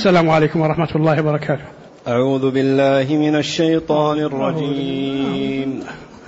السلام عليكم ورحمة الله وبركاته. أعوذ بالله من الشيطان الرجيم.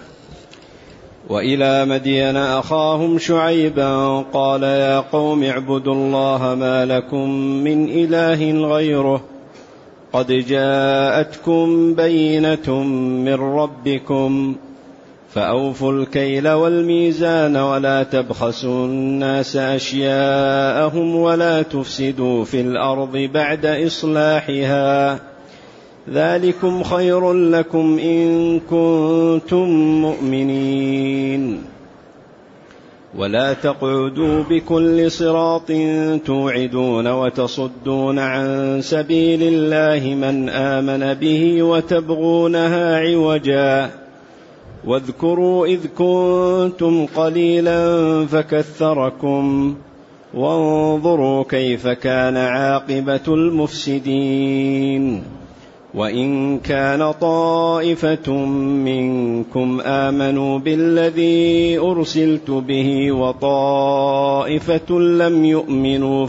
وإلى مدين أخاهم شعيبا قال يا قوم اعبدوا الله ما لكم من إله غيره قد جاءتكم بينة من ربكم فأوفوا الكيل والميزان ولا تبخسوا الناس أشياءهم ولا تفسدوا في الأرض بعد إصلاحها ذلكم خير لكم إن كنتم مؤمنين ولا تقعدوا بكل صراط توعدون وتصدون عن سبيل الله من آمن به وتبغونها عوجا واذكروا إذ كنتم قليلا فكثركم وانظروا كيف كان عاقبة المفسدين وإن كان طائفة منكم آمنوا بالذي أرسلت به وطائفة لم يؤمنوا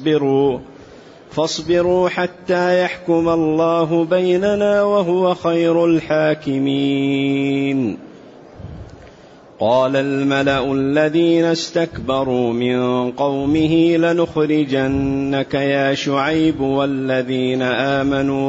فاصبروا حتى يحكم الله بيننا وهو خير الحاكمين. قال الملأ الذين استكبروا من قومه لنخرجنك يا شعيب والذين آمنوا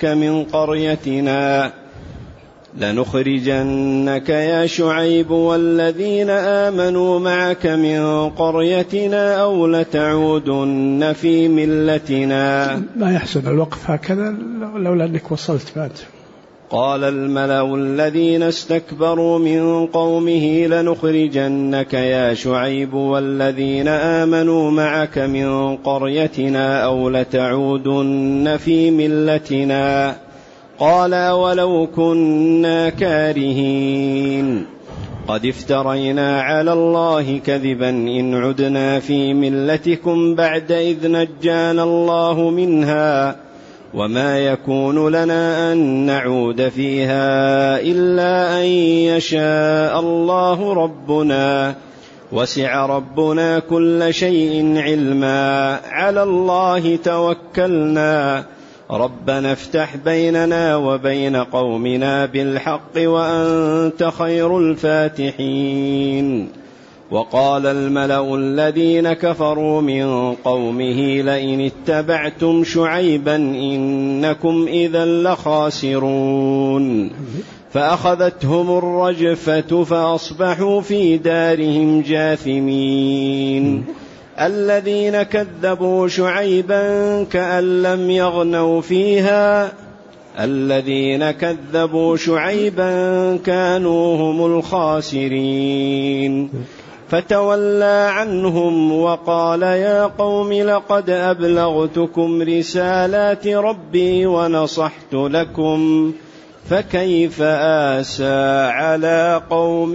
معك من قريتنا أو لتعودن في ملتنا. ما يحسن الوقف هكذا لولا أنك وصلت بعد. قال الملأ الذين استكبروا من قومه لنخرجنك يا شعيب والذين آمنوا معك من قريتنا أو لتعودن في ملتنا قال ولو كنا كارهين قد افترينا على الله كذبا إن عدنا في ملتكم بعد إذ نجانا الله منها وما يكون لنا أن نعود فيها إلا أن يشاء الله ربنا وسع ربنا كل شيء علما على الله توكلنا ربنا افتح بيننا وبين قومنا بالحق وأنت خير الفاتحين. وقال الملأ الذين كفروا من قومه لئن اتبعتم شعيبا إنكم إذا لخاسرون فأخذتهم الرجفة فأصبحوا في دارهم جاثمين. الذين كذبوا شعيبا كأن لم يغنوا فيها الذين كذبوا شعيبا كانوا هم الخاسرين فتولى عنهم وقال يا قوم لقد أبلغتكم رسالات ربي ونصحت لكم فكيف آسى على قوم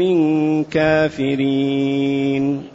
كافرين.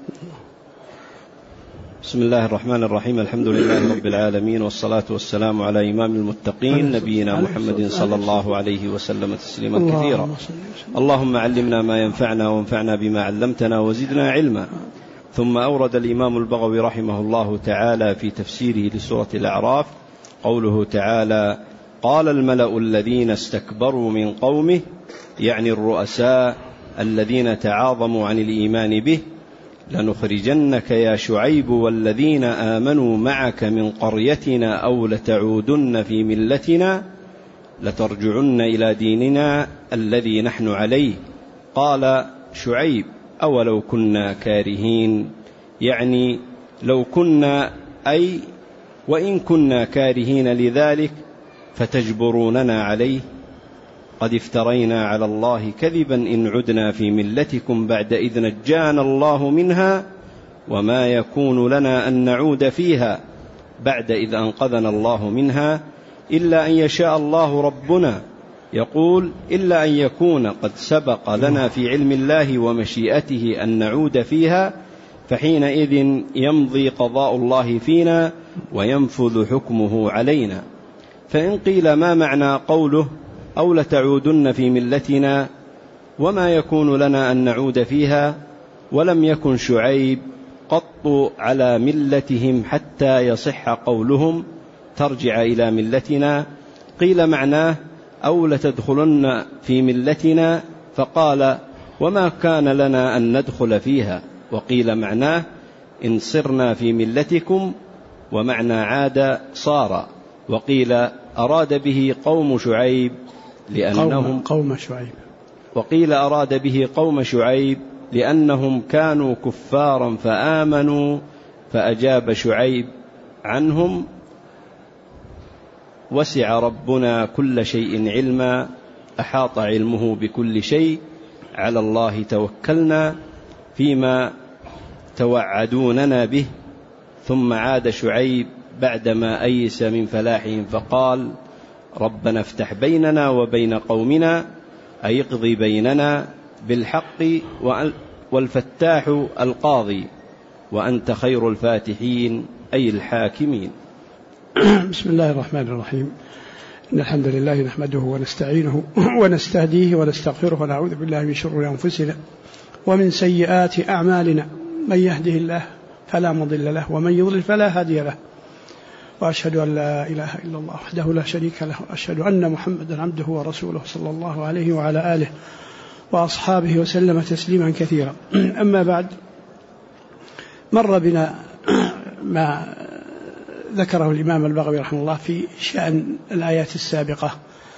بسم الله الرحمن الرحيم. الحمد لله رب العالمين والصلاة والسلام على إمام المتقين نبينا محمد صلى الله عليه وسلم تسليما كثيرا. اللهم علمنا ما ينفعنا وانفعنا بما علمتنا وزدنا علما. ثم أورد الإمام البغوي رحمه الله تعالى في تفسيره لسورة الأعراف قوله تعالى قال الملأ الذين استكبروا من قومه يعني الرؤساء الذين تعاظموا عن الإيمان به لنخرجنك يا شعيب والذين آمنوا معك من قريتنا أو لتعودن في ملتنا لترجعن إلى ديننا الذي نحن عليه. قال شعيب أولو كنا كارهين يعني لو كنا أي وإن كنا كارهين لذلك فتجبروننا عليه قد افترينا على الله كذبا إن عدنا في ملتكم بعد إذ نجانا الله منها وما يكون لنا أن نعود فيها بعد إذ أنقذنا الله منها إلا أن يشاء الله ربنا. يقول إلا أن يكون قد سبق لنا في علم الله ومشيئته أن نعود فيها فحينئذ يمضي قضاء الله فينا وينفذ حكمه علينا. فإن قيل ما معنى قوله أو لتعودن في ملتنا وما يكون لنا أن نعود فيها ولم يكن شعيب قط على ملتهم حتى يصح قولهم ترجع إلى ملتنا. قيل معناه أو لتدخلن في ملتنا، فقال وما كان لنا أن ندخل فيها. وقيل معناه إن صرنا في ملتكم، ومعنى عاد صار. وقيل أراد به قوم شعيب لأنهم وقيل أراد به قوم شعيب لأنهم كانوا كفارا فآمنوا، فأجاب شعيب عنهم وسع ربنا كل شيء علما، أحاط علمه بكل شيء، على الله توكلنا فيما توعدوننا به. ثم عاد شعيب بعدما أيس من فلاحهم فقال ربنا افتح بيننا وبين قومنا، أي اقضي بيننا بالحق، والفتاح القاضي، وأنت خير الفاتحين أي الحاكمين. بسم الله الرحمن الرحيم. إن الحمد لله نحمده ونستعينه ونستهديه ونستغفره، ونعوذ بالله من شرور أنفسنا ومن سيئات أعمالنا، من يهده الله فلا مضل له ومن يضلل فلا هادي له، وأشهد أن لا إله إلا الله وحده لا شريك له، وأشهد أن محمدا عبده ورسوله صلى الله عليه وعلى آله وأصحابه وسلم تسليما كثيرا. أما بعد، مر بنا ما ذكره الإمام البغوي رحمه الله في شأن الآيات السابقة،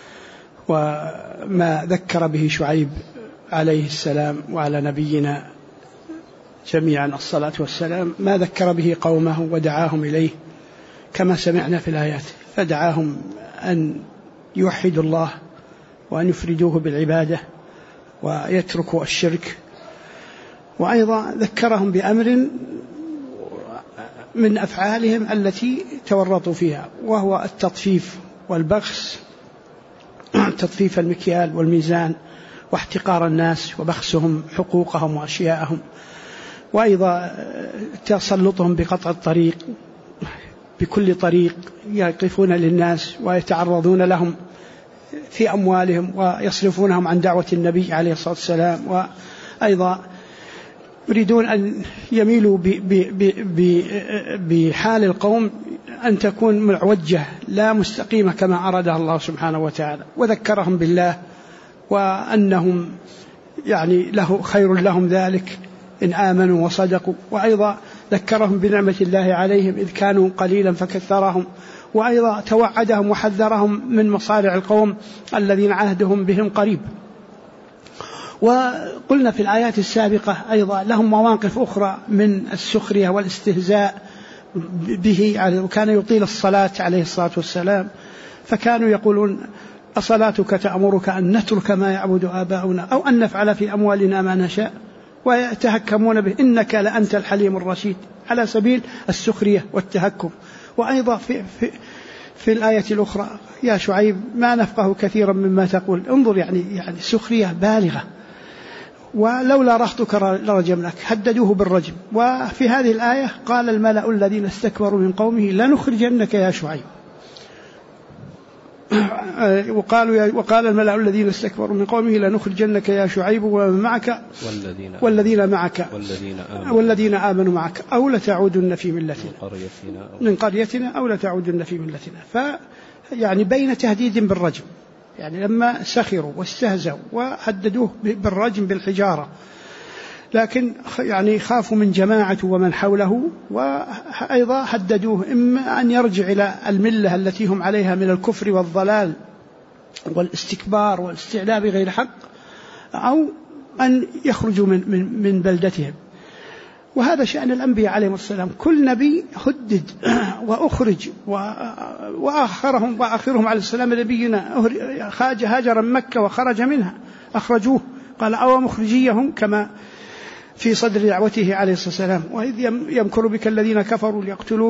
وما ذكر به شعيب عليه السلام وعلى نبينا جميعا الصلاة والسلام، ما ذكر به قومه ودعاهم إليه كما سمعنا في الآيات، فدعاهم أن يوحدوا الله وأن يفردوه بالعبادة ويتركوا الشرك. وأيضا ذكرهم بأمر من أفعالهم التي تورطوا فيها، وهو التطفيف والبخس، تطفيف المكيال والميزان، واحتقار الناس وبخسهم حقوقهم وأشياءهم، وأيضا تسلطهم بقطع الطريق بكل طريق، يقفون للناس ويتعرضون لهم في أموالهم ويصرفونهم عن دعوة النبي عليه الصلاة والسلام، وأيضا يريدون أن يميلوا بحال القوم أن تكون معوجة لا مستقيمة كما أرادها الله سبحانه وتعالى. وذكرهم بالله وأنهم له خير لهم ذلك إن آمنوا وصدقوا، وأيضا ذكرهم بنعمة الله عليهم إذ كانوا قليلا فكثرهم، وأيضا توعدهم وحذرهم من مصارع القوم الذين عهدهم بهم قريب. وقلنا في الآيات السابقة أيضا لهم مواقف أخرى من السخرية والاستهزاء به، وكان يطيل الصلاة عليه الصلاة والسلام، فكانوا يقولون أصلاتك تأمرك أن نترك ما يعبد آباؤنا أو أن نفعل في أموالنا ما نشاء، ويتهكمون به إنك لأنت الحليم الرشيد، على سبيل السخرية والتهكم. وأيضا في الآية الأخرى يا شعيب ما نفقه كثيرا مما تقول، انظر يعني سخرية بالغة، ولولا رهطك لرجمناك، هددوه بالرجم. وفي هذه الآية قال الملأ الذين استكبروا من قومه لنخرجنك يا شعيب، وقال الملأ الذين استكبروا من قومه لنخرجنك يا شعيب ومن معك والذين آمنوا معك أو لتعودن في ملتنا من قريتنا أو لتعودن في ملتنا. بين تهديد بالرجم، لما سخروا واستهزوا وهددوه بالرجم بالحجارة، لكن خافوا من جماعته ومن حوله، وأيضا هددوه إما أن يرجع إلى الملة التي هم عليها من الكفر والضلال والاستكبار والاستعلاء بغير حق، أو أن يخرجوا من بلدتهم. وهذا شأن الأنبياء عليهم السلام، كل نبي هدد وأخرج، وآخرهم عليه السلام نبينا هاجر من مكة وخرج منها، أخرجوه، قال أو مخرجيهم كما في صدر دعوته عليه الصلاة والسلام، وإذ يمكر بك الذين كفروا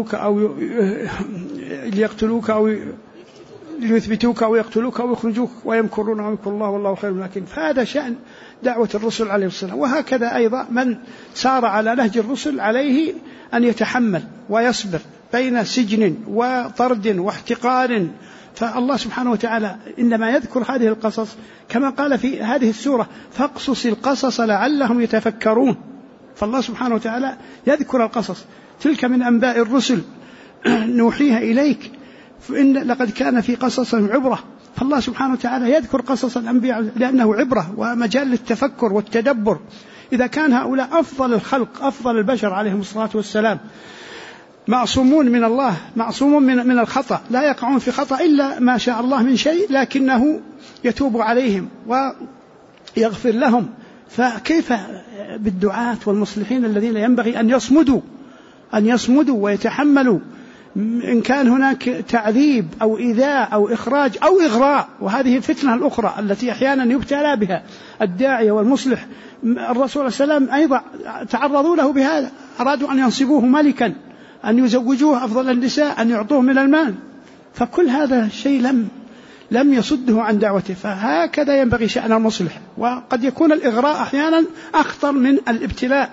ليقتلوك أو ليثبتوك أو يقتلوك أو يخرجوك ويمكرون ويمكر الله والله خير الماكرين. فهذا شأن دعوة الرسل عليه السلام. وهكذا أيضا من سار على نهج الرسل عليه أن يتحمل ويصبر بين سجن وطرد واحتقار. فالله سبحانه وتعالى إنما يذكر هذه القصص كما قال في هذه السورة فاقصص القصص لعلهم يتفكرون. فالله سبحانه وتعالى يذكر القصص، تلك من أنباء الرسل نوحيها إليك فإن لقد كان في قصصهم عبرة. فالله سبحانه وتعالى يذكر قصص الأنبياء لأنه عبرة ومجال للتفكر والتدبر. إذا كان هؤلاء أفضل الخلق أفضل البشر عليهم الصلاة والسلام معصومون من الله، معصومون من الخطأ، لا يقعون في خطأ إلا ما شاء الله من شيء، لكنه يتوب عليهم ويغفر لهم، فكيف بالدعاة والمصلحين الذين ينبغي أن يصمدوا ويتحملوا إن كان هناك تعذيب أو إيذاء أو إخراج أو إغراء. وهذه الفتنة الأخرى التي أحيانا يبتلى بها الداعية والمصلح. الرسول صلى الله عليه وسلم أيضا تعرضوا له بهذا، أرادوا أن ينصبوه ملكا، أن يزوجوه أفضل النساء، أن يعطوه من المال، فكل هذا شيء لم يصده عن دعوته. فهكذا ينبغي شأن المصلح. وقد يكون الإغراء أحيانا أخطر من الابتلاء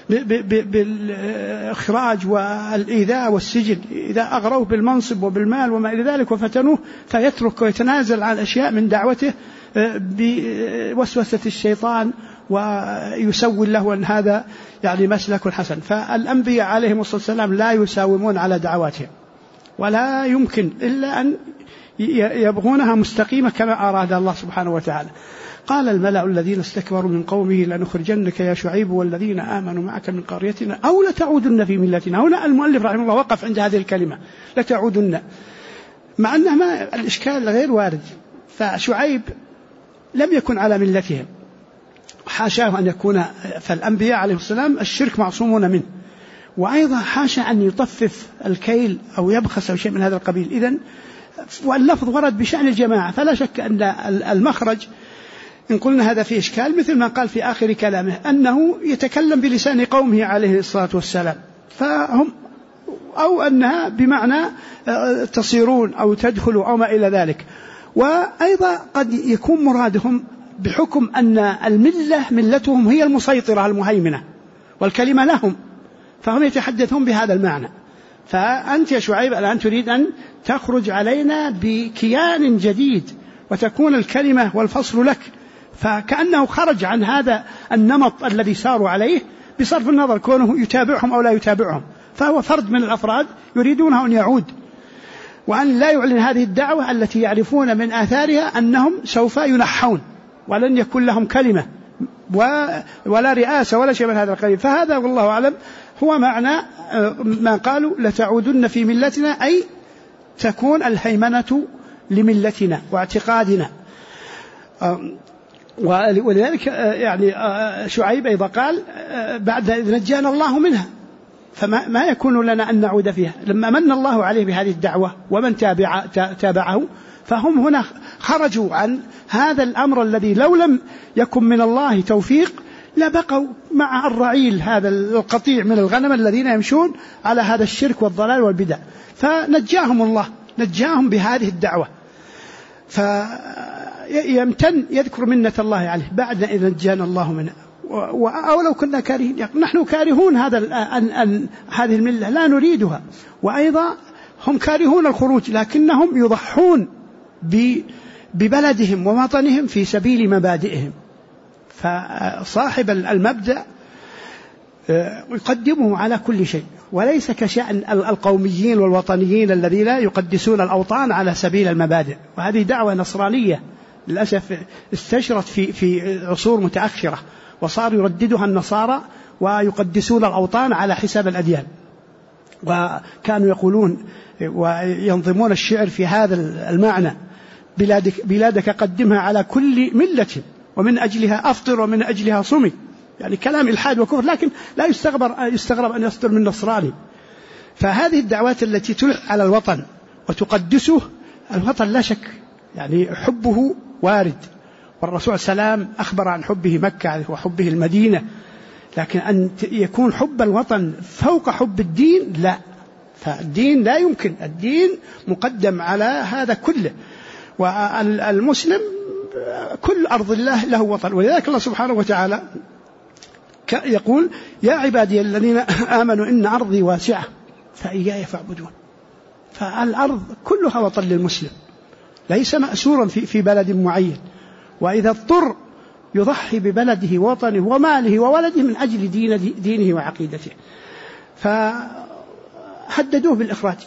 بالإخراج والإيذاء والسجن. إذا أغروه بالمنصب وبالمال وما إلى ذلك وفتنوه فيترك ويتنازل عن أشياء من دعوته بوسوسة الشيطان ويسول له أن هذا يعني مسلك حسن. فالأنبياء عليهم الصلاة والسلام لا يساومون على دعواتهم، ولا يمكن إلا أن يبغونها مستقيمة كما أراد الله سبحانه وتعالى. قال الملأ الذين استكبروا من قومه لنخرجنك يا شعيب والذين آمنوا معك من قريتنا أو لتعودن في ملتنا. هنا المؤلف رحمه الله وقف عند هذه الكلمة لتعودن، مع أنها الإشكال غير وارد. فشعيب لم يكن على ملتهم، حاشاه أن يكون، فالأنبياء عليه السلام الشرك معصومون منه، وأيضا حاشا أن يطفف الكيل أو يبخس أو شيء من هذا القبيل. إذن واللفظ ورد بشأن الجماعة، فلا شك أن المخرج إن قلنا هذا في إشكال مثل ما قال في آخر كلامه أنه يتكلم بلسان قومه عليه الصلاة والسلام، فهم أو أنها بمعنى تصيرون أو تدخلوا أو ما إلى ذلك. وأيضا قد يكون مرادهم بحكم أن الملة ملتهم هي المسيطرة المهيمنة والكلمة لهم، فهم يتحدثون بهذا المعنى. فأنت يا شعيب الآن تريد أن تخرج علينا بكيان جديد وتكون الكلمة والفصل لك، فكأنه خرج عن هذا النمط الذي ساروا عليه بصرف النظر كونه يتابعهم أو لا يتابعهم، فهو فرد من الأفراد يريدونه أن يعود وأن لا يعلن هذه الدعوة التي يعرفون من آثارها أنهم سوف ينحون ولن يكون لهم كلمة ولا رئاسة ولا شيء من هذا القبيل. فهذا والله أعلم هو معنى ما قالوا لتعودن في ملتنا، أي تكون الهيمنة لملتنا واعتقادنا. ولذلك يعني شعيب أيضا قال بعد إذ نجانا الله منها، فما يكون لنا أن نعود فيها لما من الله عليه بهذه الدعوة ومن تابعه. فهم هنا خرجوا عن هذا الأمر الذي لو لم يكن من الله توفيق لبقوا مع الرعيل هذا القطيع من الغنم الذين يمشون على هذا الشرك والضلال والبدع، فنجاهم الله، نجاهم بهذه الدعوة. فيمتن يذكر منة الله عليه بعد إذ نجانا الله منها. أو لو كنا كارهين، نحن كارهون هذه الملة لا نريدها، وأيضا هم كارهون الخروج لكنهم يضحون ببلدهم ووطنهم في سبيل مبادئهم. فصاحب المبدأ يقدمه على كل شيء، وليس كشأن القوميين والوطنيين الذين يقدسون الأوطان على سبيل المبادئ. وهذه دعوة نصرانية للأسف استشرت في عصور متأخرة، وصار يرددها النصارى ويقدسون الأوطان على حساب الأديان. وكانوا يقولون وينظمون الشعر في هذا المعنى: بلادك قدمها على كل ملة ومن أجلها أفطر ومن أجلها صمي. يعني كلام إلحاد وكفر، لكن لا يستغرب أن يصدر من نصراني. فهذه الدعوات التي تلح على الوطن وتقدسه، الوطن لا شك يعني حبه وارد، والرسول صلى الله عليه وسلم أخبر عن حبه مكة وحبه المدينة، لكن أن يكون حب الوطن فوق حب الدين لا، فالدين لا يمكن، الدين مقدم على هذا كله. والمسلم كل أرض الله له وطن، ولذلك الله سبحانه وتعالى يقول: يا عبادي الذين آمنوا إن أرضي واسعة فإياي فاعبدون. فالأرض كلها وطن للمسلم، ليس مأسورا في بلد معين، وإذا اضطر يضحي ببلده ووطنه وماله وولده من أجل دينه وعقيدته. فهددوه بالإخراج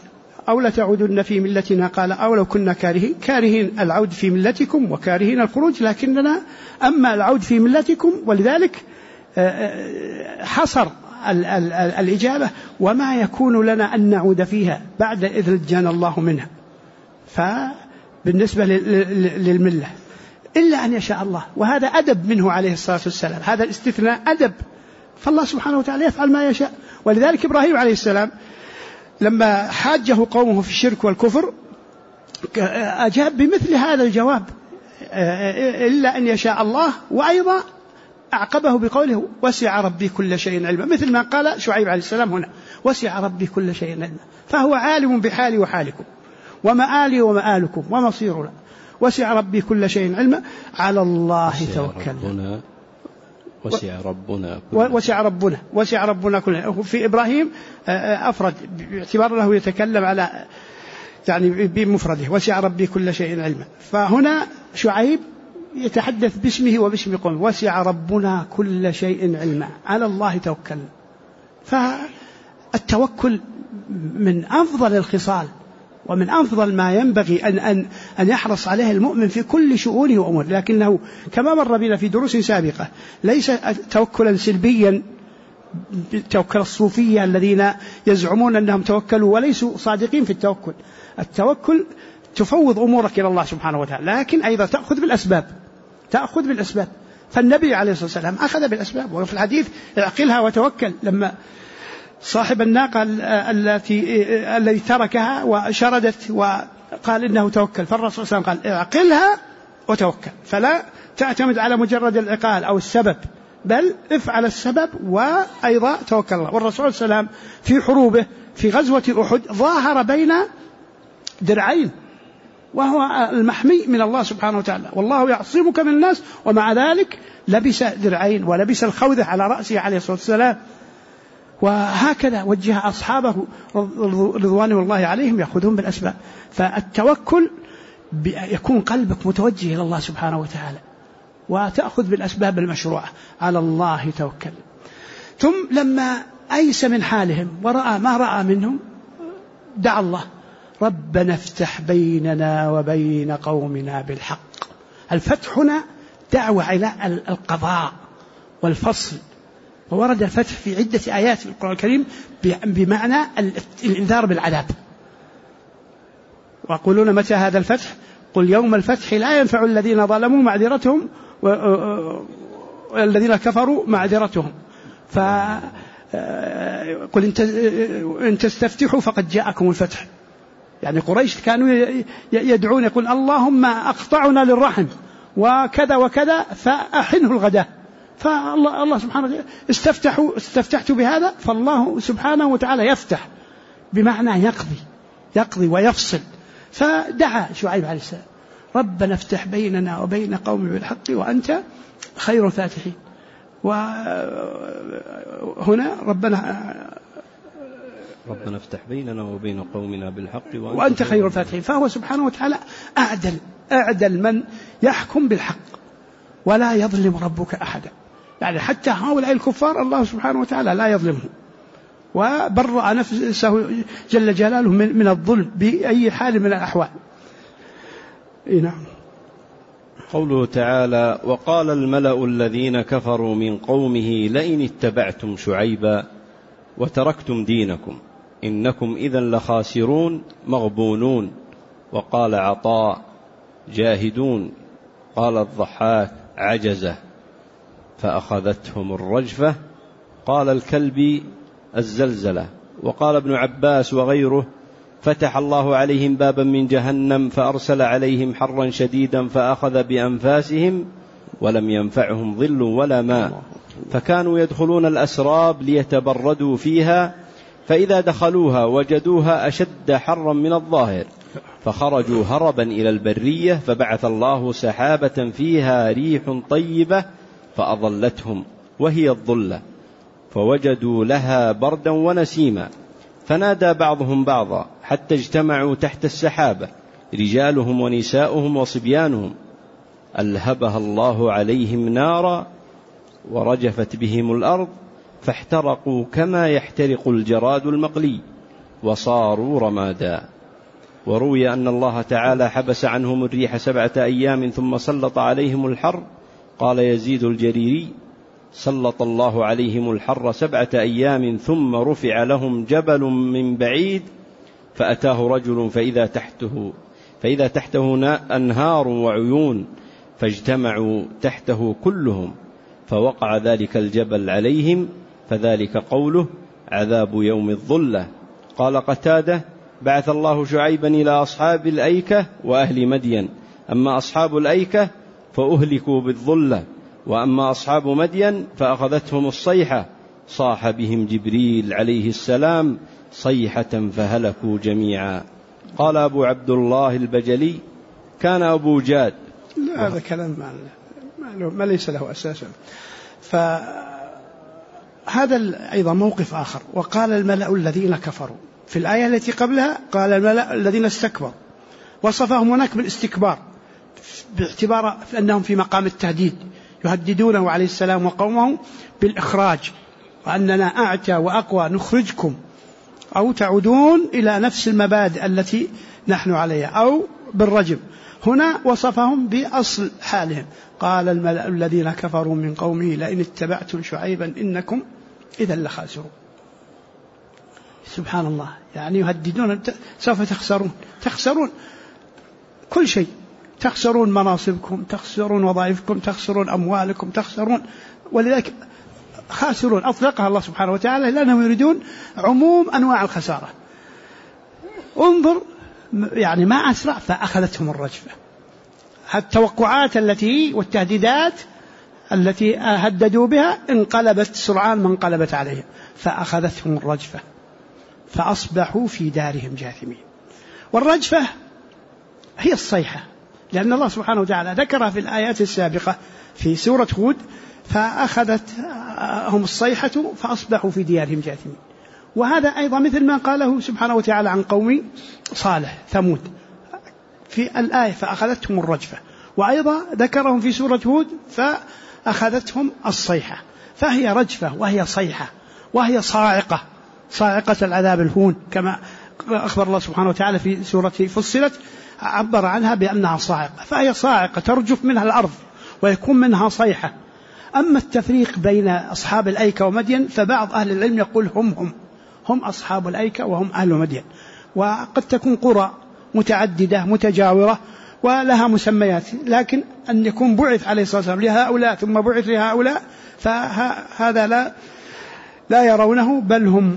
أو لتعودن في ملتنا قال أو لو كنا كارهين العود في ملتكم وكارهين الخروج، لكننا أما العود في ملتكم، ولذلك حصر الإجابة وما يكون لنا أن نعود فيها بعد إذ نجانا الله منها. فبالنسبة للملة إلا أن يشاء الله، وهذا أدب منه عليه الصلاة والسلام، هذا الاستثناء أدب، فالله سبحانه وتعالى يفعل ما يشاء. ولذلك إبراهيم عليه السلام لما حاجه قومه في الشرك والكفر أجاب بمثل هذا الجواب إلا أن يشاء الله، وأيضا أعقبه بقوله وسع ربي كل شيء علما، مثل ما قال شعيب عليه السلام هنا وسع ربي كل شيء علما، فهو عالم بحالي وحالكم ومآلي ومآلكم ومصيرنا، وسع ربي كل شيء علما على الله توكلنا. وسع ربنا كلنا. في إبراهيم أفرد باعتبار له يتكلم على يعني بمفرده وسع ربي كل شيء علما، فهنا شعيب يتحدث باسمه وباسم قومه وسع ربنا كل شيء علما على الله توكلنا. فالتوكل من أفضل الخصال ومن أفضل ما ينبغي أن يحرص عليه المؤمن في كل شؤونه وأموره، لكنه كما مر بنا في دروس سابقة ليس توكلا سلبيا توكل الصوفية الذين يزعمون أنهم توكلوا وليسوا صادقين في التوكل. التوكل تفوض أمورك إلى الله سبحانه وتعالى، لكن أيضا تأخذ بالأسباب. فالنبي عليه الصلاة والسلام أخذ بالأسباب، وفي الحديث اعقلها وتوكل، لما صاحب الناقة الذي تركها وشردت وقال إنه توكل، فالرسول صلى الله عليه وسلم قال اعقلها وتوكل، فلا تعتمد على مجرد العقال أو السبب، بل افعل السبب وأيضا توكل الله. والرسول صلى الله عليه وسلم في حروبه في غزوة أحد ظاهر بين درعين، وهو المحمي من الله سبحانه وتعالى، والله يعصمك من الناس، ومع ذلك لبس درعين ولبس الخوذة على رأسه عليه الصلاة والسلام. وهكذا وجه أصحابه رضوان الله عليهم يأخذون بالأسباب. فالتوكل يكون قلبك متوجه إلى الله سبحانه وتعالى، وتأخذ بالأسباب المشروعة على الله توكل. ثم لما أيس من حالهم ورأى ما رأى منهم دعا الله ربنا افتح بيننا وبين قومنا بالحق. الفتح هنا دعوة إلى القضاء والفصل، وورد الفتح في عدة آيات في القرآن الكريم بمعنى الإنذار بالعذاب. ويقولون متى هذا الفتح؟ قل يوم الفتح لا ينفع الذين ظلموا معذرتهم والذين كفروا معذرتهم، قل إن تستفتحوا فقد جاءكم الفتح. يعني قريش كانوا يدعون يقول اللهم أقطعنا للرحم وكذا وكذا فأحنه الغداء، فالله سبحانه وتعالى استفتحت بهذا، فالله سبحانه وتعالى يفتح بمعنى يقضي ويفصل. فدعا شعيب عليه السلام ربنا افتح بيننا وبين قومي بالحق وأنت خير الفاتحين. وهنا ربنا افتح بيننا وبين قومنا بالحق وأنت خير الفاتحين. فهو سبحانه وتعالى أعدل من يحكم بالحق، ولا يظلم ربك أحدا. يعني حتى هؤلاء الكفار الله سبحانه وتعالى لا يظلمهم، وبرأ نفسه جل جلاله من الظلم بأي حال من الأحوال. نعم. قوله تعالى وقال الملأ الذين كفروا من قومه لئن اتبعتم شعيبا وتركتم دينكم إنكم إذا لخاسرون مغبونون. وقال عطاء جاهدون. قال الضحاك عجزة فأخذتهم الرجفة. قال الكلبي الزلزلة. وقال ابن عباس وغيره فتح الله عليهم بابا من جهنم فأرسل عليهم حرا شديدا فأخذ بأنفاسهم ولم ينفعهم ظل ولا ماء، فكانوا يدخلون الأسراب ليتبردوا فيها، فإذا دخلوها وجدوها أشد حرا من الظاهر، فخرجوا هربا إلى البرية، فبعث الله سحابة فيها ريح طيبة فأظلتهم وهي الظلة، فوجدوا لها بردا ونسيما، فنادى بعضهم بعضا حتى اجتمعوا تحت السحابة رجالهم ونساؤهم وصبيانهم، ألهبها الله عليهم نارا ورجفت بهم الأرض فاحترقوا كما يحترق الجراد المقلي وصاروا رمادا. وروي أن الله تعالى حبس عنهم الريح 7 أيام ثم سلط عليهم الحر. قال يزيد الجريري: سلط الله عليهم الحر 7 أيام ثم رفع لهم جبل من بعيد فأتاه رجل فإذا تحته أنهار وعيون فاجتمعوا تحته كلهم فوقع ذلك الجبل عليهم، فذلك قوله عذاب يوم الظلة. قال قتادة: بعث الله شعيبا إلى أصحاب الأيكة وأهل مدين، أما أصحاب الأيكة فأهلكوا بالظلة، وأما أصحاب مدين فأخذتهم الصيحة، صاح بهم جبريل عليه السلام صيحة فهلكوا جميعا. قال أبو عبد الله البجلي: كان أبو جاد. هذا كلام ما ليس له أساسا. فهذا أيضا موقف آخر. وقال الملأ الذين كفروا، في الآية التي قبلها قال الملأ الذين استكبروا، وصفهم هناك بالاستكبار باعتبار أنهم في مقام التهديد، يهددونه عليه السلام وقومه بالإخراج، وأننا أعتى وأقوى نخرجكم أو تعودون إلى نفس المبادئ التي نحن عليها أو بالرجم. هنا وصفهم بأصل حالهم. قال الملأ الذين كفروا من قومه: لئن اتبعتم شعيبا إنكم إذا لخاسرون. سبحان الله، يعني يهددون سوف تخسرون كل شيء، تخسرون مناصبكم، تخسرون وظائفكم، تخسرون أموالكم، تخسرون، ولذلك خاسرون أطلقها الله سبحانه وتعالى لأنهم يريدون عموم أنواع الخسارة. انظر يعني ما أسرع فأخذتهم الرجفة. التوقعات التي والتهديدات التي هددوا بها انقلبت سرعان ما انقلبت عليهم، فأخذتهم الرجفة فأصبحوا في دارهم جاثمين. والرجفة هي الصيحة، لأن الله سبحانه وتعالى ذكرها في الآيات السابقة في سورة هود: فأخذتهم الصيحة فأصبحوا في ديارهم جاثمين. وهذا أيضا مثل ما قاله سبحانه وتعالى عن قوم صالح ثمود في الآية: فأخذتهم الرجفة، وأيضا ذكرهم في سورة هود: فأخذتهم الصيحة. فهي رجفة وهي صيحة وهي صاعقة العذاب الهون، كما أخبر الله سبحانه وتعالى في سورة فصلت، عبر عنها بأنها صاعقة، فهي صاعقة ترجف منها الأرض ويكون منها صيحة. أما التفريق بين أصحاب الأيكة ومدين فبعض أهل العلم يقول هم أصحاب الأيكة وهم أهل مدين، وقد تكون قرى متعددة متجاورة ولها مسميات، لكن أن يكون بعث عليه الصلاة والسلام لهؤلاء ثم بعث لهؤلاء فهذا لا يرونه، بل هم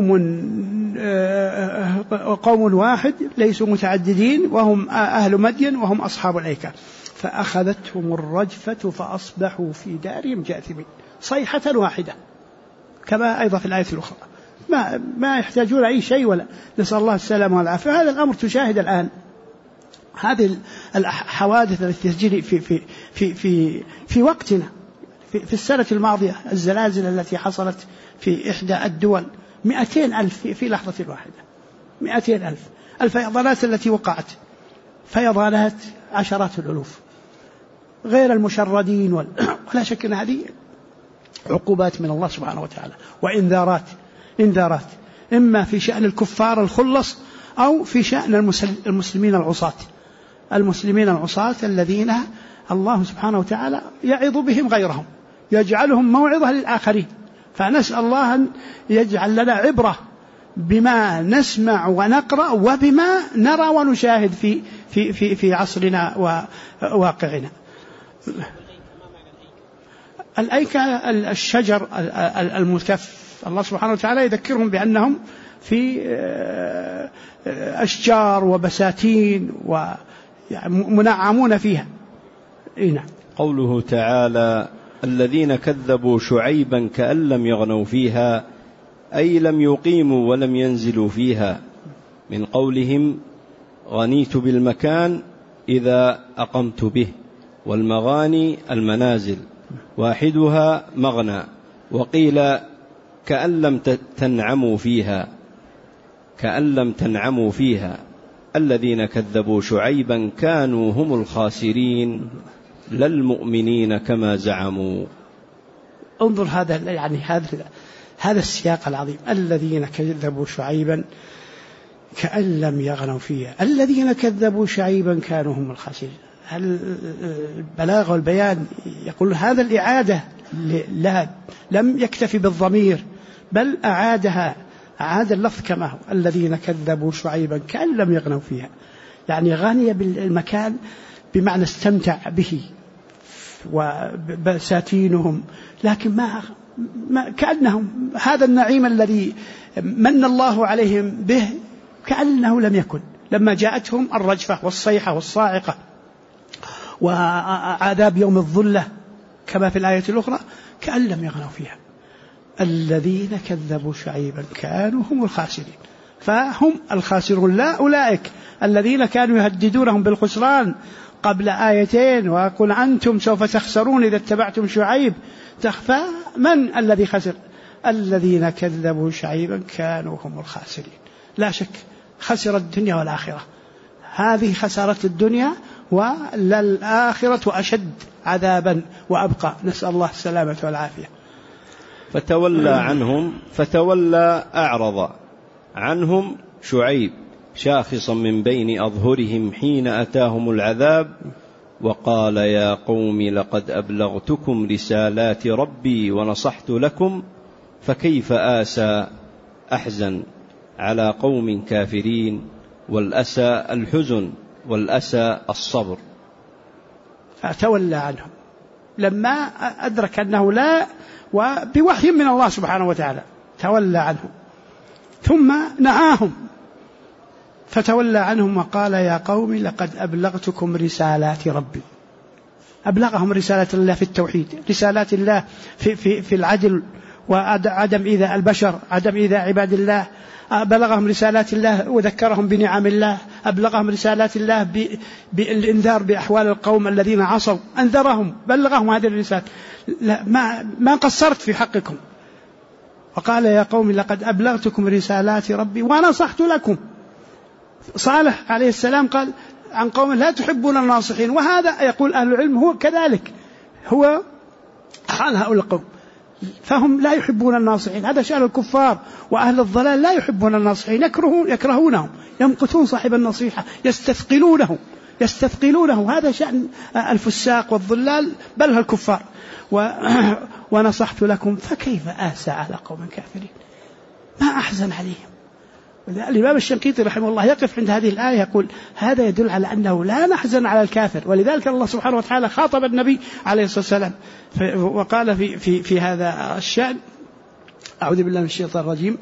قوم واحد ليسوا متعددين، وهم أهل مدين وهم أصحاب الأيكة. فأخذتهم الرجفة فأصبحوا في دارهم جاثمين، صيحة واحدة، كما أيضا في الآية الأخرى. ما يحتاجون أي شيء، ولا نسأل الله السلامة والعافية. هذا الأمر تشاهد الآن هذه الحوادث التي تجري في وقتنا، في السنة الماضية الزلازل التي حصلت في إحدى الدول 200,000 في لحظة واحدة، 200,000. الفيضانات التي وقعت فيضانات عشرات الألوف، غير المشردين ولا شك أن هذه عقوبات من الله سبحانه وتعالى وإنذارات، إما في شأن الكفار الخلص أو في شأن المسلمين العصاة الذين الله سبحانه وتعالى يعظ بهم غيرهم، يجعلهم موعظة للآخرين. فنسأل الله أن يجعل لنا عبرة بما نسمع ونقرأ وبما نرى ونشاهد في عصرنا وواقعنا. الأيكة الشجر الملتف، الله سبحانه وتعالى يذكرهم بأنهم في أشجار وبساتين ومنعمون فيها. نعم. قوله تعالى: الذين كذبوا شعيبا كأن لم يغنوا فيها، أي لم يقيموا ولم ينزلوا فيها، من قولهم: غنيت بالمكان إذا أقمت به، والمغاني المنازل، واحدها مغنى. وقيل: كأن لم تنعموا فيها. الذين كذبوا شعيبا كانوا هم الخاسرين لا المؤمنين كما زعموا. انظر هذا السياق العظيم: الذين كذبوا شعيبا، كأن لم يغنوا فيها الذين كذبوا شعيبا كانوا هم الخاسرين. البلاغة والبيان يقول هذا الإعادة لها لم يكتفي بالضمير بل أعادها، أعاد اللفظ كما هو الذين كذبوا شعيبا كأن لم يغنوا فيها، يعني غني بالمكان بمعنى استمتع به وبساتينهم، لكن ما كأنهم هذا النعيم الذي من الله عليهم به كأنه لم يكن لما جاءتهم الرجفة والصيحة والصاعقة وعذاب يوم الظلة كما في الآية الأخرى كأن لم يغنوا فيها. الذين كذبوا شعيبا كانوا هم الخاسرين، فهم الخاسرون لا أولئك الذين كانوا يهددونهم بالخسران قبل آيتين ويقول أنتم سوف تخسرون إذا اتبعتم شعيب. تخفى من الذي خسر؟ الذين كذبوا شعيبا كانوا هم الخاسرين، لا شك خسر الدنيا والآخرة، هذه خسارة الدنيا وللآخرة أشد عذابا وأبقى، نسأل الله السلامة والعافية. فتولى أعرض عنهم شعيب شاخصا من بين أظهرهم حين أتاهم العذاب وقال يا قوم لقد أبلغتكم رسالات ربي ونصحت لكم فكيف آسى أحزن على قوم كافرين والأسى الحزن والأسى الصبر. فتولى عنهم لما أدرك أنه لا، وبوحي من الله سبحانه وتعالى تولى عنهم، ثم نعاهم فتولى عنهم وقال يا قوم لقد أبلغتكم رسالات ربي. أبلغهم رسالات الله في التوحيد، رسالات الله في العدل وعدم إيذاء البشر، عدم إيذاء عباد الله، أبلغهم رسالات الله وذكرهم بنعم الله، أبلغهم رسالات الله بالإنذار بأحوال القوم الذين عصوا، أنذرهم بلغهم هذه الرسالات، ما قصرت في حقكم. وقال يا قوم لقد أبلغتكم رسالات ربي ونصحت لكم. صالح عليه السلام قال عن قوم لا تحبون الناصحين، وهذا يقول أهل العلم هو كذلك، هو حال هؤلاء القوم، فهم لا يحبون الناصحين، هذا شأن الكفار وأهل الضلال، لا يحبون الناصحين، يكرهونهم، يمقتون صاحب النصيحة، يستثقلونه، هذا شأن الفساق والضلال بل الكفار. ونصحت لكم فكيف آسى على قوم كافرين، ما أحزن عليهم. الإمام الشنقيطي رحمه الله يقف عند هذه الآية يقول هذا يدل على أنه لا نحزن على الكافر، ولذلك الله سبحانه وتعالى خاطب النبي عليه الصلاة والسلام وقال في هذا الشأن أعوذ بالله من الشيطان الرجيم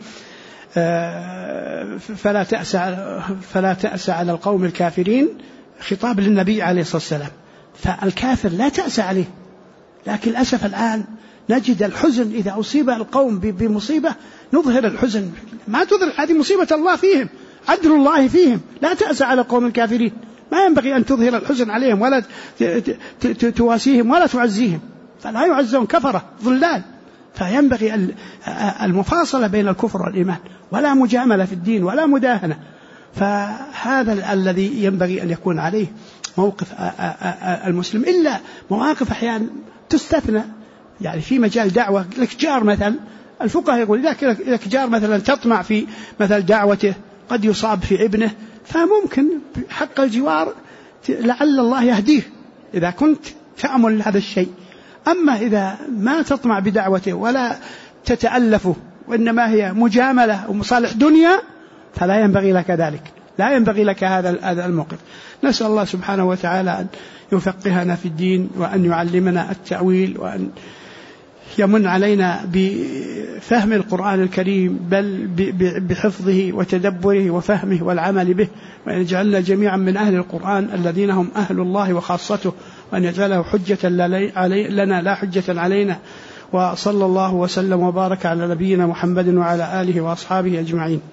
فلا تأس على القوم الكافرين، خطاب للنبي عليه الصلاة والسلام. فالكافر لا تأس عليه، لكن للأسف الآن نجد الحزن إذا أصيب القوم بمصيبة نظهر الحزن، ما تظهر هذه مصيبة الله فيهم، عدل الله فيهم، لا تأس على قوم الكافرين، ما ينبغي أن تظهر الحزن عليهم ولا تواسيهم ولا تعزيهم، فلا يعزون كفرة ضلال. فينبغي المفاصلة بين الكفر والإيمان، ولا مجاملة في الدين ولا مداهنة. فهذا الذي ينبغي أن يكون عليه موقف المسلم، إلا مواقف أحيانا تستثنى، يعني في مجال دعوة لك جار مثلا، الفقهاء يقول إذا لك جار مثلا تطمع في مثل دعوته قد يصاب في ابنه، فممكن حق الجوار لعل الله يهديه إذا كنت تأمل هذا الشيء. أما إذا ما تطمع بدعوته ولا تتألفه وإنما هي مجاملة ومصالح دنيا فلا ينبغي لك ذلك، لا ينبغي لك هذا الموقف. نسأل الله سبحانه وتعالى أن يفقهنا في الدين وأن يعلمنا التأويل وأن يمن علينا بفهم القرآن الكريم بل بحفظه وتدبره وفهمه والعمل به، وأن يجعلنا جميعا من أهل القرآن الذين هم أهل الله وخاصته، وأن يجعله حجة لنا لا حجة علينا. وصلى الله وسلم وبارك على نبينا محمد وعلى آله وأصحابه أجمعين.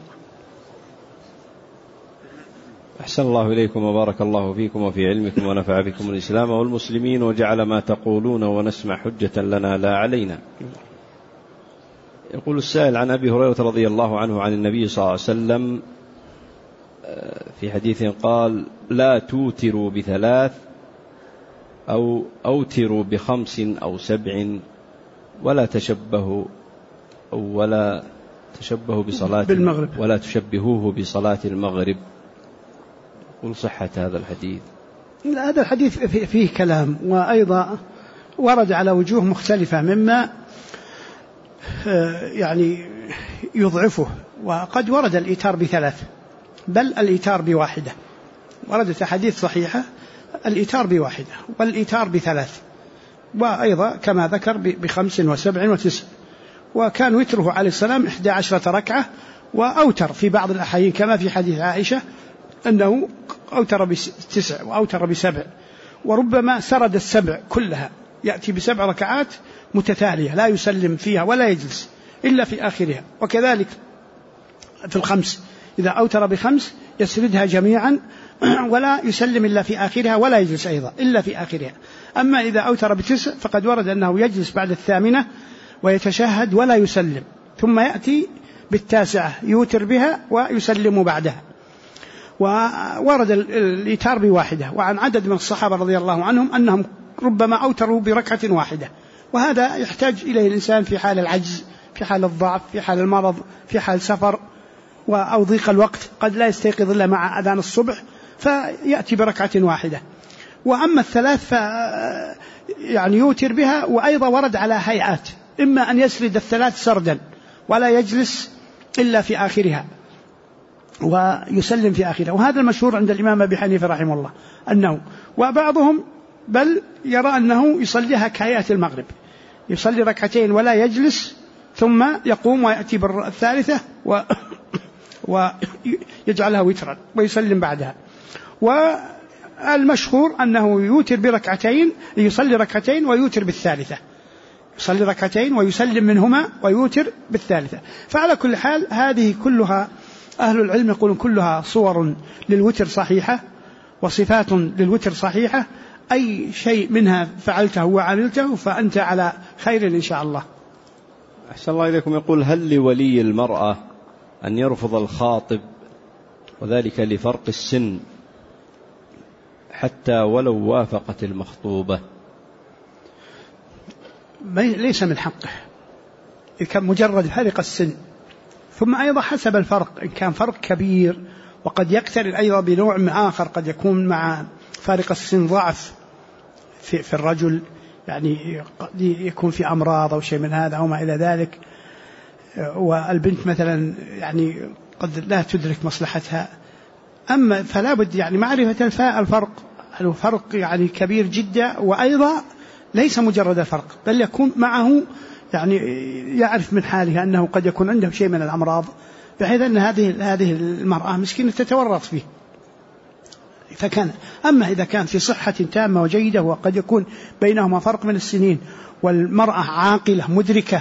أحسن الله إليكم وبارك الله فيكم وفي علمكم ونفع بكم الإسلام والمسلمين وجعل ما تقولون ونسمع حجة لنا لا علينا. يقول السائل عن أبي هريرة رضي الله عنه عن النبي صلى الله عليه وسلم في حديث قال لا توتروا بثلاث أو أوتروا بخمس أو 7 ولا تشبهوا ولا تشبهوا بصلاة بالمغرب ولا تشبهوه بصلاة المغرب. قل صحة هذا الحديث. هذا الحديث فيه كلام، وأيضا ورد على وجوه مختلفة مما يعني يضعفه. وقد ورد الإيتار ب3 بل الإيتار ب1. وردت حديث صحيحة الإيتار ب1 والإيتار ب3، وأيضا كما ذكر ب5 و7 و9. وكان وتره عليه السلام 11 ركعة، وأوتر في بعض الأحيان كما في حديث عائشة أنه أوتر ب9 وأوتر ب7، وربما سرد ال7 كلها، يأتي ب7 ركعات متتالية لا يسلم فيها ولا يجلس إلا في آخرها. وكذلك في ال5 إذا أوتر ب5 يسردها جميعا ولا يسلم إلا في آخرها ولا يجلس أيضا إلا في آخرها. أما إذا أوتر ب9 فقد ورد أنه يجلس بعد 8 ويتشهد ولا يسلم، ثم يأتي ب9 يوتر بها ويسلم بعدها. وورد الإيتار ب1. وعن عدد من الصحابة رضي الله عنهم أنهم ربما أوتروا بركعة واحدة، وهذا يحتاج إليه الإنسان في حال العجز، في حال الضعف، في حال المرض، في حال سفر أو ضيق الوقت، قد لا يستيقظ إلا مع أذان الصبح فيأتي بركعة واحدة. وأما ال3 يعني يوتر بها. وأيضا ورد على هيئات، إما أن يسرد ال3 سردا ولا يجلس إلا في آخرها ويسلم في آخرها، وهذا المشهور عند الإمام أبي حنيفة رحمه الله أنه، وبعضهم بل يرى أنه يصليها كهيئة المغرب، يصلي ركعتين ولا يجلس ثم يقوم ويأتي بالثالثة ويجعلها وترا ويسلم بعدها. والمشهور أنه يوتر بركعتين، يصلي ركعتين ويوتر بالثالثة، يصلي ركعتين ويسلم منهما ويوتر بالثالثة. فعلى كل حال هذه كلها أهل العلم يقولون كلها صور للوتر صحيحة وصفات للوتر صحيحة، أي شيء منها فعلته وعملته فأنت على خير إن شاء الله. أحسن الله إليكم. يقول: هل لولي المرأة أن يرفض الخاطب وذلك لفرق السن حتى ولو وافقت المخطوبة؟ ليس من حقه إن كان مجرد فارق السن. ثم أيضا حسب الفرق، إن كان فرق كبير وقد يقترن أيضا بنوع آخر، قد يكون مع فارق السن ضعف في الرجل، يعني قد يكون في أمراض أو شيء من هذا أو ما إلى ذلك، والبنت مثلا يعني قد لا تدرك مصلحتها. أما فلا بد يعني معرفة الفرق، الفرق يعني كبير جدا، وأيضا ليس مجرد الفرق بل يكون معه يعني يعرف من حاله أنه قد يكون عنده شيء من الأمراض، بحيث أن هذه المرأة مسكينة تتورط فيه. فكان أما إذا كان في صحة تامة وجيدة وقد يكون بينهما فرق من السنين والمرأة عاقلة مدركة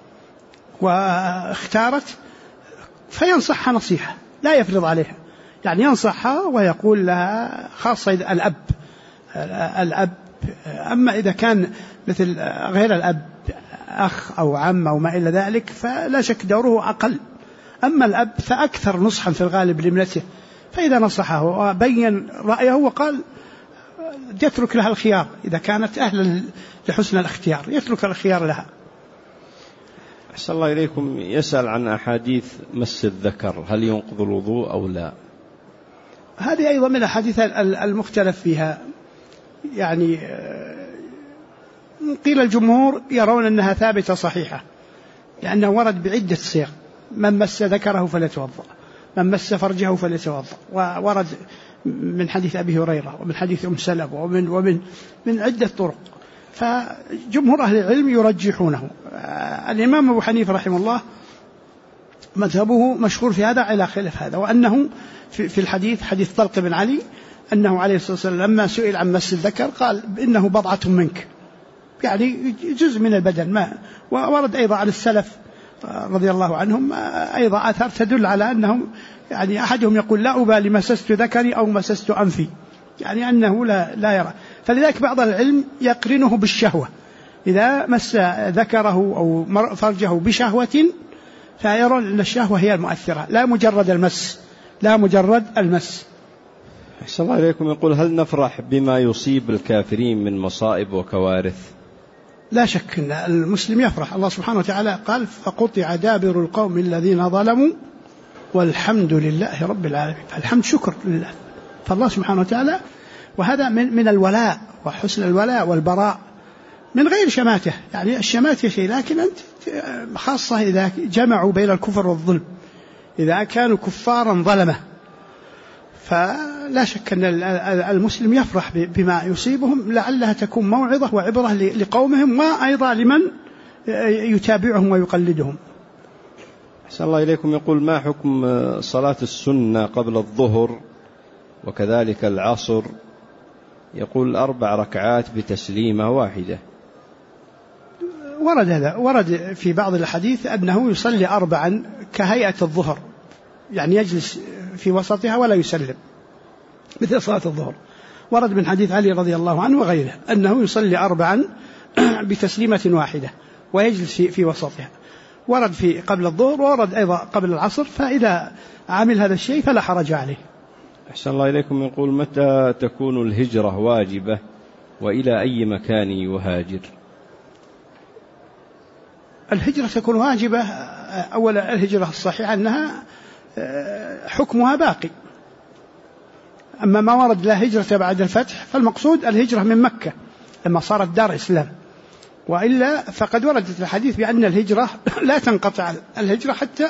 واختارت، فينصحها نصيحة لا يفرض عليها، يعني ينصحها ويقول لها، خاصة الأب. أما إذا كان مثل غير الأب أخ أو عم أو ما إلى ذلك فلا شك دوره أقل. أما الأب فأكثر نصحا في الغالب لابنته، فإذا نصحه وبين رأيه وقال يترك لها الخيار، إذا كانت أهلا لحسن الاختيار يترك الخيار لها. أحسن الله إليكم. يسأل عن أحاديث مس الذكر، هل ينقض الوضوء أو لا؟ هذه أيضا من الأحاديث المختلف فيها، يعني قيل الجمهور يرون أنها ثابتة صحيحة، لأنه ورد بعدة صيغ: من مس ذكره فليتوضأ، من مس فرجه فليتوضأ، وورد من حديث أبي هريرة ومن حديث أم سلمة ومن عدة طرق. فجمهور أهل العلم يرجحونه. الإمام أبو حنيفة رحمه الله مذهبه مشهور في هذا على خلاف هذا، وأنه في الحديث حديث طلق بن علي أنه عليه الصلاة والسلام لما سئل عن مس الذكر قال إنه بضعة منك، يعني جزء من البدن. ما وورد أيضا عن السلف رضي الله عنهم أيضا آثار تدل على أنهم يعني أحدهم يقول: لا أبالي مسست ذكري أو مسست أنفي، يعني أنه لا يرى. فلذلك بعض العلم يقرنه بالشهوة، إذا مس ذكره أو فرجه بشهوة فيرون أن الشهوة هي المؤثرة لا مجرد المس. أحسن الله إليكم. يقول: هل نفرح بما يصيب الكافرين من مصائب وكوارث؟ لا شك أن المسلم يفرح. الله سبحانه وتعالى قال فقطع دابر القوم الذين ظلموا والحمد لله رب العالمين. الحمد شكر لله، فالله سبحانه وتعالى، وهذا من الولاء وحسن الولاء والبراء من غير شماتة. يعني الشماتة شيء، لكن أنت خاصة إذا جمعوا بين الكفر والظلم، إذا كانوا كفارا ظلمة، فلا شك أن المسلم يفرح بما يصيبهم، لعلها تكون موعظة وعبرة لقومهم وأيضا لمن يتابعهم ويقلدهم. أحسن الله إليكم. يقول ما حكم صلاة السنة قبل الظهر وكذلك العصر؟ يقول 4 ركعات بتسليمة واحدة. ورد في بعض الحديث أنه يصلي 4 كهيئة الظهر، يعني يجلس في وسطها ولا يسلم مثل صلاة الظهر. ورد من حديث علي رضي الله عنه وغيره أنه يصلي 4 بتسليمة واحدة ويجلس في وسطها. ورد في قبل الظهر وورد أيضا قبل العصر، فإذا عمل هذا الشيء فلا حرج عليه. أحسن الله إليكم. يقول متى تكون الهجرة واجبة وإلى أي مكان يهاجر؟ الهجرة تكون واجبة. أولا الهجرة الصحيحة أنها حكمها باقي، أما ما ورد لا هجرة بعد الفتح فالمقصود الهجرة من مكة لما صارت دار إسلام، وإلا فقد وردت الحديث بأن الهجرة لا تنقطع الهجرة حتى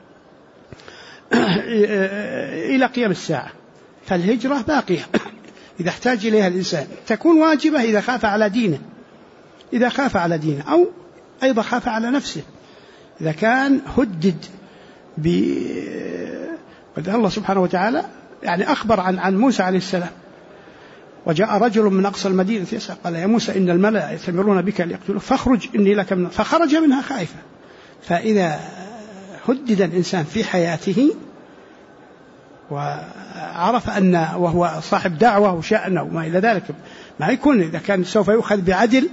إلى قيام الساعة، فالهجرة باقية إذا احتاج إليها الإنسان. تكون واجبة إذا خاف على دينه، أو أيضا خاف على نفسه، إذا كان هدد الله سبحانه وتعالى يعني أخبر عن موسى عليه السلام، وجاء رجل من أقصى المدينة يسأل قال يا موسى إن الملأ يأتمرون بك ليقتلوك فاخرج إني لك من، فخرج منها خائفا. فإذا هدد الإنسان في حياته وعرف أن وهو صاحب دعوة وشأنه وما إلى ذلك، ما يكون إذا كان سوف يؤخذ بعدل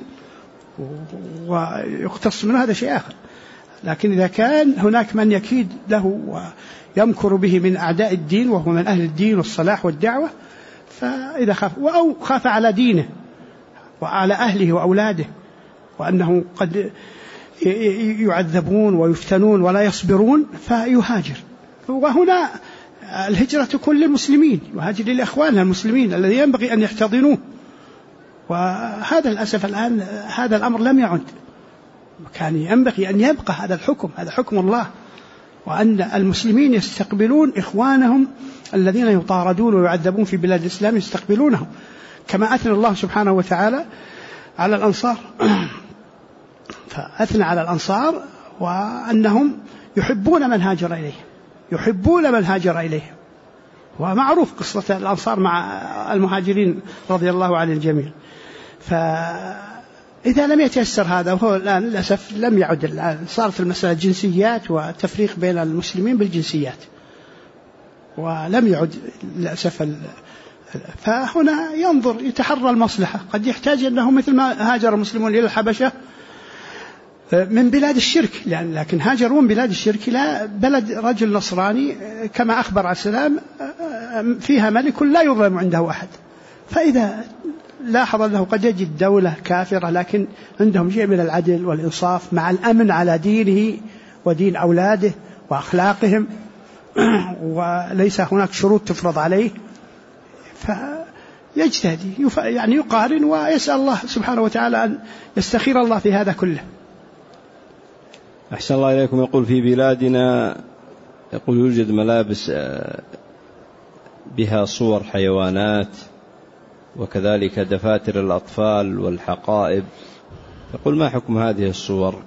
ويقتص من هذا شيء آخر، لكن إذا كان هناك من يكيد له ويمكر به من أعداء الدين وهو من أهل الدين والصلاح والدعوة، فإذا خاف على دينه وعلى أهله وأولاده وأنه قد يعذبون ويفتنون ولا يصبرون فيهاجر. وهنا الهجرة تكون للمسلمين، يهاجر للأخوان المسلمين الذي ينبغي أن يحتضنوه، وهذا للأسف الآن هذا الأمر لم يعد. كان ينبغي أن يبقى هذا الحكم، هذا حكم الله، وأن المسلمين يستقبلون إخوانهم الذين يطاردون ويعذبون في بلاد الإسلام، يستقبلونهم كما أثنى الله سبحانه وتعالى على الأنصار. فأثنى على الأنصار وأنهم يحبون من هاجر إليه، ومعروف قصة الأنصار مع المهاجرين رضي الله عن الجميع. فإذا لم يتيسر هذا، وهو الآن للأسف لم يعد، الآن صارت المسألة جنسيات وتفريق بين المسلمين بالجنسيات، ولم يعد للأسف. فهنا ينظر يتحرى المصلحة، قد يحتاج أنه مثل ما هاجر المسلمون إلى الحبشة من بلاد الشرك، لكن هاجروا من بلاد الشرك إلى بلد رجل نصراني كما أخبر عليه السلام فيها ملك لا يظلم عنده أحد. فإذا لاحظ أنه قد يجد دولة كافرة لكن عندهم شيء من العدل والإنصاف مع الأمن على دينه ودين أولاده وأخلاقهم وليس هناك شروط تفرض عليه، فيجتهد يعني يقارن ويسأل الله سبحانه وتعالى أن يستخير الله في هذا كله. أحسن الله إليكم. يقول في بلادنا يوجد ملابس بها صور حيوانات وكذلك دفاتر الأطفال والحقائب، يقول ما حكم هذه الصور؟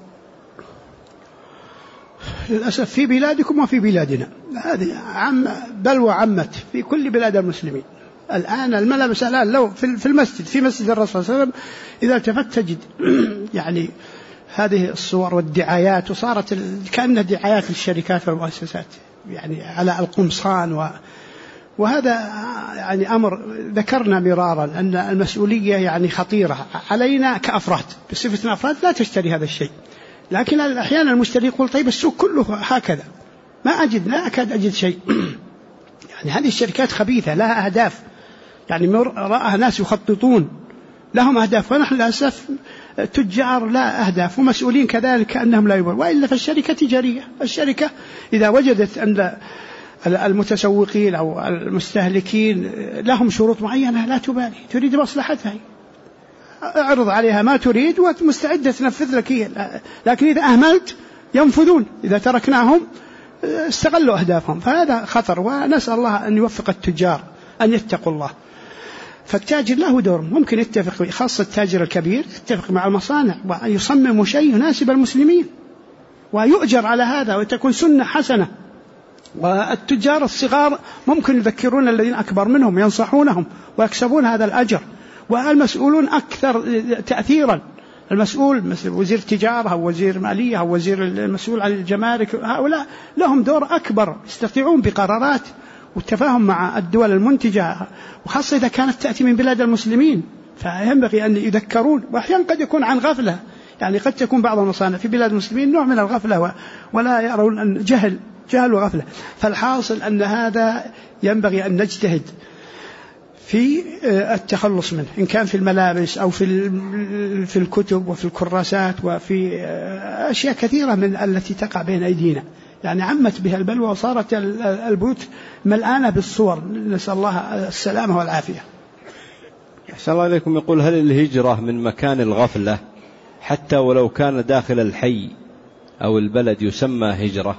للأسف في بلادكم وفي بلادنا هذه بلوى عمت في كل بلاد المسلمين. الآن الملابس الآن لو في المسجد، في مسجد الرسول صلى الله عليه وسلم إذا التفت تجد يعني هذه الصور والدعايات، وصارت كأنها دعايات للشركات والمؤسسات يعني على القمصان، وهذا يعني أمر ذكرنا مرارا أن المسؤولية يعني خطيرة علينا كأفراد، بصفتنا أفراد لا تشتري هذا الشيء، لكن أحيانا المشتري يقول طيب السوق كله هكذا، لا أكاد أجد شيء. يعني هذه الشركات خبيثة لها أهداف، يعني رأى ناس يخططون لهم أهداف، ونحن للأسف تجار لا أهداف ومسؤولين كذلك أنهم لا يبالون، وإلا فالشركة تجارية. الشركة إذا وجدت أن المتسوقين أو المستهلكين لهم شروط معينة لا تبالي، تريد مصلحتها اعرض عليها ما تريد ومستعدة تنفذ لك هي. لكن إذا أهملت ينفذون، إذا تركناهم استغلوا أهدافهم، فهذا خطر. ونسأل الله أن يوفق التجار أن يتقوا الله. فالتاجر له دور، ممكن يتفق، خاصة التاجر الكبير يتفق مع المصانع ويصمم شيء يناسب المسلمين ويؤجر على هذا وتكون سنة حسنة. والتجار الصغار ممكن يذكرون الذين أكبر منهم، ينصحونهم ويكسبون هذا الأجر. والمسؤولون أكثر تأثيرا، المسؤول مثل وزير تجارة أو وزير مالية أو وزير المسؤول عن الجمارك، هؤلاء لهم دور أكبر، يستطيعون بقرارات والتفاهم مع الدول المنتجة، وخاصة إذا كانت تأتي من بلاد المسلمين، فينبغي أن يذكرون. وأحيانا قد يكون عن غفلة، يعني قد تكون بعض المصانع في بلاد المسلمين نوع من الغفلة ولا يرون أن جهل وغفلة. فالحاصل أن هذا ينبغي أن نجتهد في التخلص منه، إن كان في الملابس أو في الكتب وفي الكراسات وفي أشياء كثيرة من التي تقع بين أيدينا. يعني عمت بها البلوى وصارت البيوت ملآنة بالصور، نسأل الله السلامة والعافية. أحسن الله إليكم. يقول: هل الهجرة من مكان الغفلة حتى ولو كان داخل الحي أو البلد يسمى هجرة؟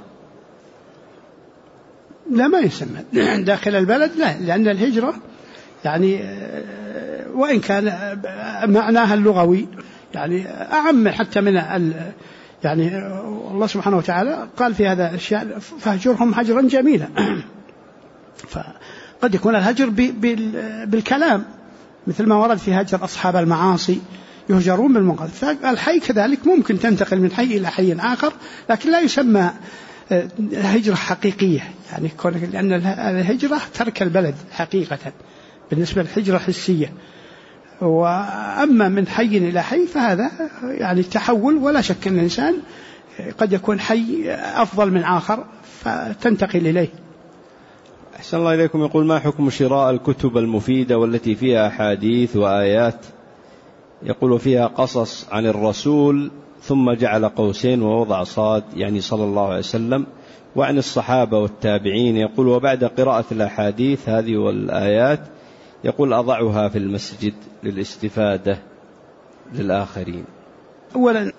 لا، ما يسمى داخل البلد، لا، لأن الهجرة يعني وإن كان معناها اللغوي يعني أعم حتى من يعني الله سبحانه وتعالى قال في هذا الأشياء: فهجرهم هجرا جميلا. فقد يكون الهجر بالكلام، مثل ما ورد في هجر أصحاب المعاصي يهجرون بالمنكر. فالحي كذلك ممكن تنتقل من حي إلى حي آخر، لكن لا يسمى هجرة حقيقية، يعني لأن الهجرة ترك البلد حقيقة بالنسبة للهجرة الحسية. وأما من حي إلى حي فهذا يعني تحول، ولا شك أن الإنسان قد يكون حي أفضل من آخر فتنتقل إليه. أحسن الله إليكم. يقول: ما حكم شراء الكتب المفيدة والتي فيها أحاديث وآيات يقول فيها قصص عن الرسول ثم جعل قوسين ووضع صاد، يعني صلى الله عليه وسلم، وعن الصحابة والتابعين، يقول: وبعد قراءة الأحاديث هذه والآيات يقول أضعها في المسجد للاستفادة للآخرين. أولا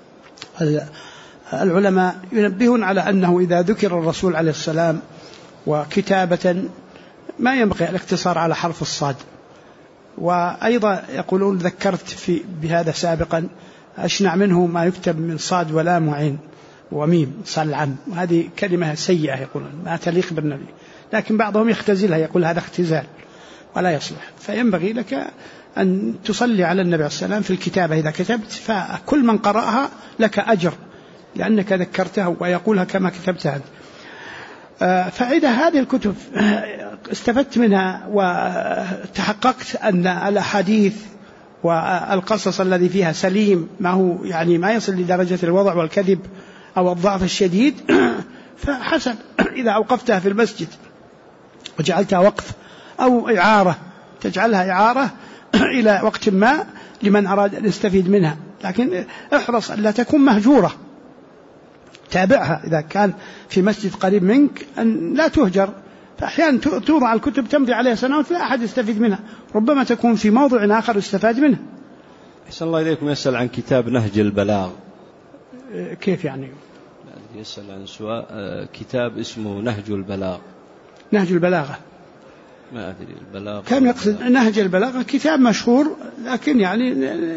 العلماء ينبهون على أنه إذا ذكر الرسول عليه السلام وكتابة ما ينبغي الاقتصار على حرف الصاد. وأيضا يقولون ذكرت بهذا سابقا: أشنع منه ما يكتب من صاد ولام وعين وميم صلعا، وهذه كلمة سيئة يقولون ما تليق بالنبي، لكن بعضهم يختزلها يقول هذا اختزال ولا يصلح. فينبغي لك أن تصلي على النبي عليه السلام في الكتابة إذا كتبت، فكل من قرأها لك أجر لأنك ذكرتها ويقولها كما كتبتها. فإذا هذه الكتب استفدت منها وتحققت أن الأحاديث والقصص الذي فيها سليم، ما هو يعني ما يصل لدرجة الوضع والكذب أو الضعف الشديد، فحسن. إذا أوقفتها في المسجد وجعلتها وقف أو إعارة، تجعلها إعارة إلى وقت ما لمن أراد أن يستفيد منها، لكن احرص أن لا تكون مهجورة، تابعها إذا كان في مسجد قريب منك أن لا تهجر. فأحيانا توضع الكتب تمضي عليها سنوات لا أحد يستفيد منها، ربما تكون في موضع آخر يستفاد منها. أحسن الله إليكم. يسأل عن كتاب نهج البلاغ. كيف يعني؟ يسأل عن كتاب اسمه نهج البلاغ. نهج البلاغة ما أدري البلاغ كم يقصد. نهج البلاغة كتاب مشهور، لكن يعني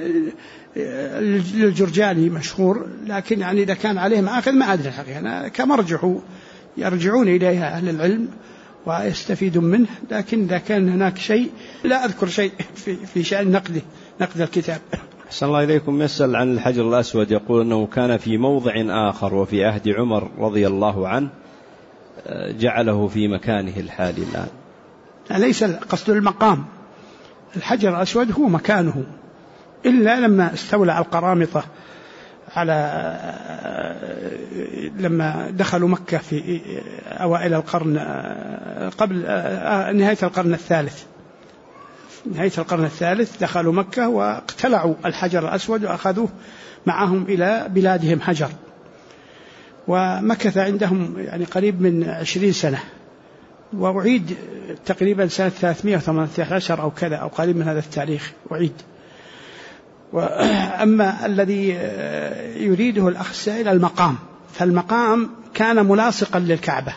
الجرجاني مشهور، لكن يعني إذا كان عليه مآخذ ما أدري الحقيقة. أنا كمرجح يرجعون إليها أهل العلم ويستفيدون منه، لكن إذا كان هناك شيء لا أذكر شيء في شأن نقد الكتاب. أحسن الله إليكم. يسأل عن الحجر الأسود، يقول أنه كان في موضع آخر وفي عهد عمر رضي الله عنه جعله في مكانه الحالي الآن. ليس قصد المقام، الحجر الأسود هو مكانه، إلا لما استولى على القرامطة لما دخلوا مكة في أوائل القرن قبل نهاية القرن الثالث، نهاية القرن الثالث دخلوا مكة واقتلعوا الحجر الأسود وأخذوه معهم إلى بلادهم حجر، ومكث عندهم يعني قريب من 20 سنة، وأعيد تقريبا سنة 318 أو كذا أو قريب من هذا التاريخ أعيد. وأما الذي يريده الأخ السائل المقام، فالمقام كان ملاصقا للكعبة،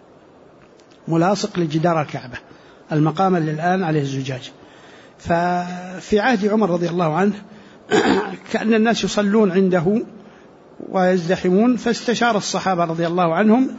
ملاصق لجدار الكعبة، المقام اللي الآن عليه الزجاج. ففي عهد عمر رضي الله عنه كأن الناس يصلون عنده ويزدحمون، فاستشار الصحابة رضي الله عنهم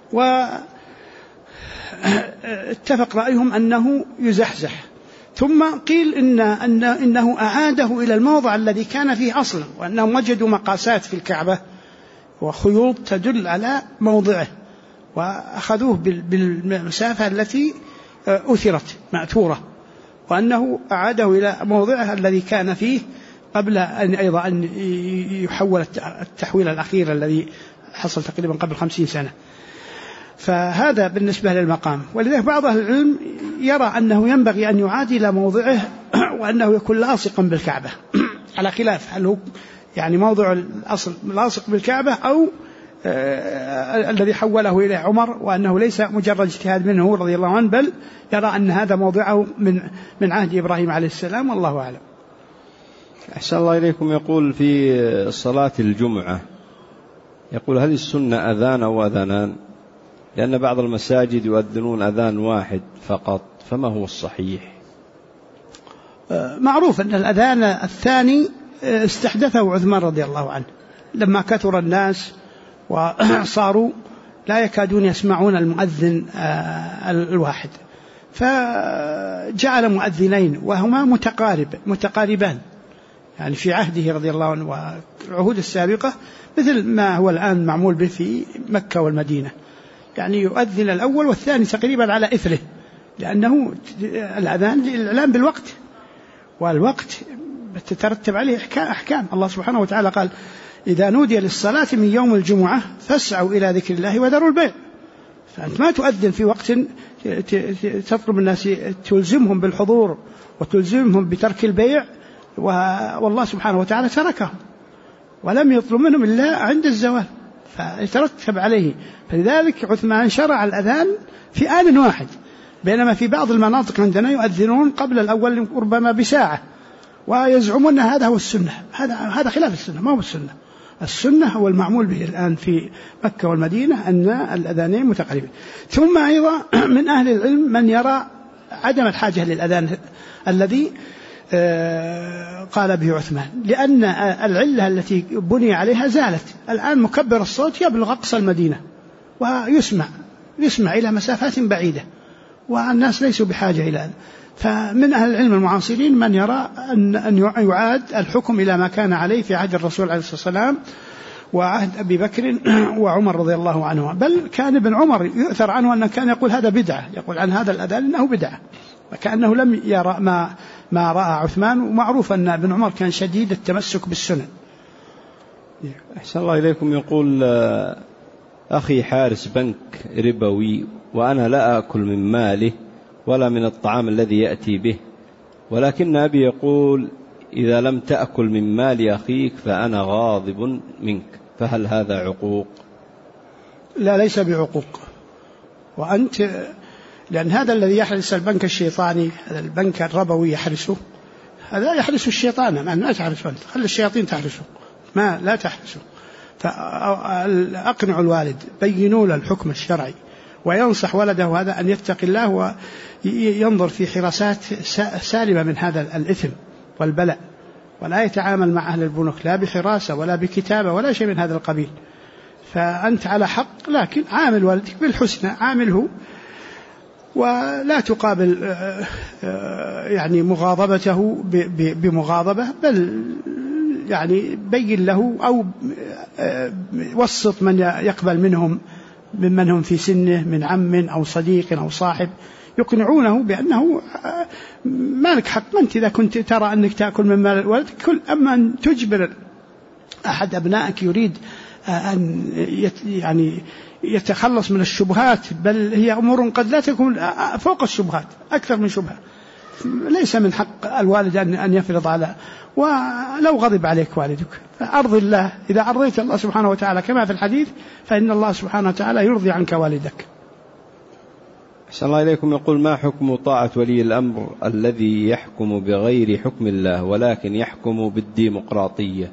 واتفق رأيهم أنه يزحزح، ثم قيل إنه أعاده إلى الموضع الذي كان فيه أصلا، وأنهم وجدوا مقاسات في الكعبة وخيوط تدل على موضعه، وأخذوه بالمسافة التي أثرت مأثورة، وأنه أعاده إلى موضعه الذي كان فيه قبل أن أيضا أن يحول التحويل الأخير الذي حصل تقريبا قبل 50 سنة. فهذا بالنسبة للمقام. ولذلك بعض أهل العلم يرى أنه ينبغي أن يعاد إلى موضعه وأنه يكون لاصقا بالكعبة، على خلاف هل هو يعني موضع الأصل لاصق بالكعبة أو الذي حوله إليه عمر، وأنه ليس مجرد اجتهاد منه رضي الله عنه، بل يرى أن هذا موضعه من عهد إبراهيم عليه السلام، والله أعلم. أحسن الله إليكم. يقول في صلاة الجمعة، يقول هل السنة أذان أو أذانان؟ لأن بعض المساجد يؤذنون أذان واحد فقط، فما هو الصحيح؟ معروف أن الأذان الثاني استحدثه عثمان رضي الله عنه لما كثر الناس وصاروا لا يكادون يسمعون المؤذن الواحد، فجعل مؤذنين وهما متقاربان يعني في عهده رضي الله عنه والعهود السابقة، مثل ما هو الآن معمول به في مكة والمدينة، يعني يؤذن الأول والثاني تقريبا على إثره، لأنه الأذان للإعلام بالوقت، والوقت تترتب عليه أحكام. الله سبحانه وتعالى قال إذا نودي للصلاة من يوم الجمعة فاسعوا إلى ذكر الله وذروا البيع. فأنت ما تؤذن في وقت تطلب الناس تلزمهم بالحضور وتلزمهم بترك البيع، والله سبحانه وتعالى تركهم ولم يطلب منهم إلا عند الزوال، فيترتب عليه. فلذلك عثمان شرع الأذان في آن واحد، بينما في بعض المناطق عندنا يؤذنون قبل الأول ربما بساعة، ويزعمون هذا هو السنة. هذا خلاف السنة، ما هو السنة. السنة هو المعمول به الآن في مكة والمدينة، أن الأذانين متقاربين. ثم أيضا من أهل العلم من يرى عدم الحاجة للأذان الذي قال به عثمان، لأن العلة التي بني عليها زالت. الآن مكبر الصوت يبلغ أقصى المدينة ويسمع إلى مسافات بعيدة، والناس ليسوا بحاجة إلى هذا. فمن أهل العلم المعاصرين من يرى أن يعاد الحكم إلى ما كان عليه في عهد الرسول عليه الصلاة والسلام وعهد أبي بكر وعمر رضي الله عنه، بل كان ابن عمر يؤثر عنه أنه كان يقول هذا بدعة، يقول عن هذا الأذان أنه بدعة، وكأنه لم يرى ما رأى عثمان. ومعروف أن ابن عمر كان شديد التمسك بالسنن. أحسن الله إليكم. يقول أخي حارس بنك ربوي، وأنا لا أكل من ماله ولا من الطعام الذي يأتي به، ولكن أبي يقول إذا لم تأكل من مال أخيك فأنا غاضب منك، فهل هذا عقوق؟ لا، ليس بعقوق. وأنت لأن هذا الذي يحرس البنك الشيطاني، هذا البنك الربوي يحرسه، هذا يحرس الشيطان، ما تحرسه أنت، خلي الشياطين تحرسه، ما لا تحرسه. فأقنعوا الوالد، بينوا له الحكم الشرعي، وينصح ولده هذا أن يتقي الله وينظر في حراسات سالمة من هذا الإثم والبلاء، ولا يتعامل مع أهل البنوك لا بحراسة ولا بكتابة ولا شيء من هذا القبيل. فأنت على حق، لكن عامل والدك بالحسنى، عامله ولا تقابل يعني مغاضبته بمغاضبة، بل يعني بين له أو وسط من يقبل منهم ممن هم في سنه من عم أو صديق أو صاحب، يقنعونه بأنه ما لك حق. ما أنت إذا كنت ترى أنك تأكل من مال الولد كل، أما أن تجبر أحد أبنائك يريد أن يعني يتخلص من الشبهات، بل هي أمور قد لا تكون فوق الشبهات، أكثر من شبهة، ليس من حق الوالد أن يفرض على. ولو غضب عليك والدك فأرض الله، إذا أرضيت الله سبحانه وتعالى كما في الحديث فإن الله سبحانه وتعالى يرضي عنك والدك. أحسن الله إليكم. يقول: ما حكم طاعة ولي الأمر الذي يحكم بغير حكم الله ولكن يحكم بالديمقراطية؟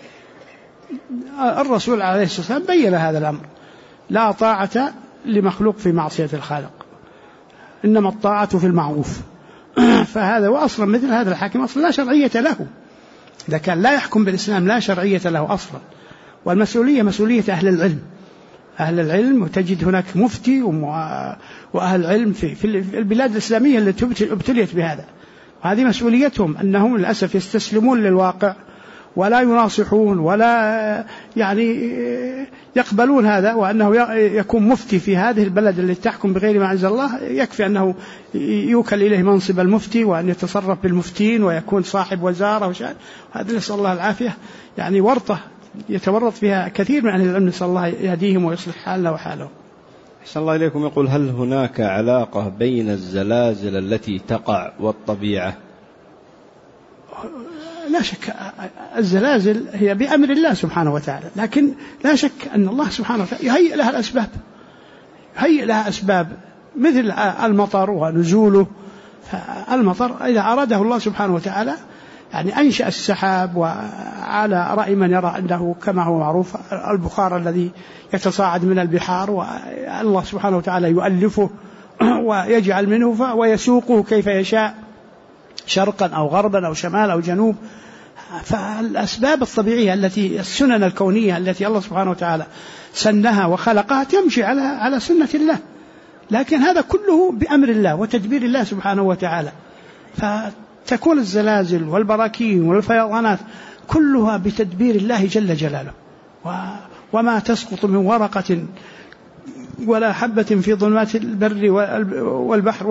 الرسول عليه الصلاة والسلام بين هذا الأمر: لا طاعة لمخلوق في معصية الخالق، إنما الطاعة في المعروف. فهذا وأصلا مثل هذا الحاكم أصلا لا شرعية له، إذا كان لا يحكم بالإسلام لا شرعية له أصلا. والمسؤولية مسؤولية أهل العلم، أهل العلم، وتجد هناك مفتي وأهل علم في البلاد الإسلامية التي ابتليت بهذا، وهذه مسؤوليتهم، أنهم للأسف يستسلمون للواقع ولا يناصحون ولا يعني يقبلون هذا، وأنه يكون مفتي في هذه البلد التي تحكم بغير ما أنزل الله، يكفي أنه يوكل إليه منصب المفتي وأن يتصرف بالمفتين ويكون صاحب وزارة وشأن. هذا نسأل الله العافية، يعني ورطة يتورط فيها كثير من أهل العلم، نسأل الله يهديهم ويصلح حالنا وحالهم. أحسن الله إليكم. يقول: هل هناك علاقة بين الزلازل التي تقع والطبيعة؟ لا شك الزلازل هي بأمر الله سبحانه وتعالى، لكن لا شك أن الله سبحانه وتعالى يهيئ لها الأسباب، يهيئ لها أسباب مثل المطر ونزوله. فالمطر إذا أراده الله سبحانه وتعالى يعني أنشأ السحاب، وعلى رأي من يرى أنه كما هو معروف البخار الذي يتصاعد من البحار، والله سبحانه وتعالى يؤلفه ويجعل منه ويسوقه كيف يشاء، شرقا أو غربا أو شمال أو جنوب. فالأسباب الطبيعية التي السنن الكونية التي الله سبحانه وتعالى سنها وخلقها تمشي على سنة الله، لكن هذا كله بأمر الله وتدبير الله سبحانه وتعالى. فتكون الزلازل والبراكين والفيضانات كلها بتدبير الله جل جلاله، وما تسقط من ورقة ولا حبة في ظلمات البر والبحر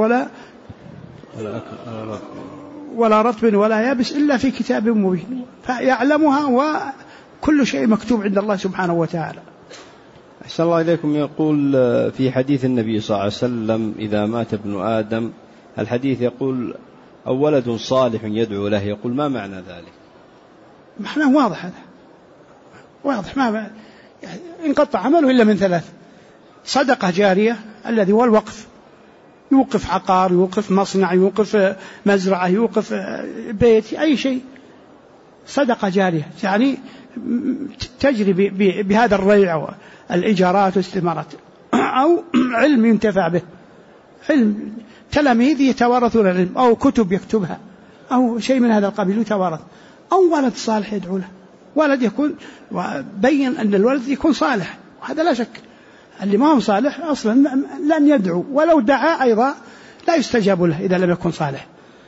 ولا رطب ولا يابس إلا في كتاب مبين، فيعلمها، وكل شيء مكتوب عند الله سبحانه وتعالى. أحسن الله إليكم. يقول في حديث النبي صلى الله عليه وسلم: إذا مات ابن آدم، الحديث يقول: أو ولد صالح يدعو له. يقول: ما معنى ذلك؟ معناه واضح، هذا واضح، ما يعني انقطع عمله إلا من ثلاث: صدقة جارية الذي هو الوقف، يوقف عقار، يوقف مصنع، يوقف مزرعة، يوقف بيت، أي شيء، صدقة جارية يعني تجري بهذا الريع والإيجارات والاستثمارات، أو علم ينتفع به، علم تلاميذ يتوارثون العلم، أو كتب يكتبها، أو شيء من هذا القبيل يتوارث، أو ولد صالح يدعو له. ولد يكون، وبين أن الولد يكون صالح، وهذا لا شك. اللي ما هو صالح أصلا لن يدعو، ولو دعا أيضا لا يستجاب له إذا لم يكن صالح.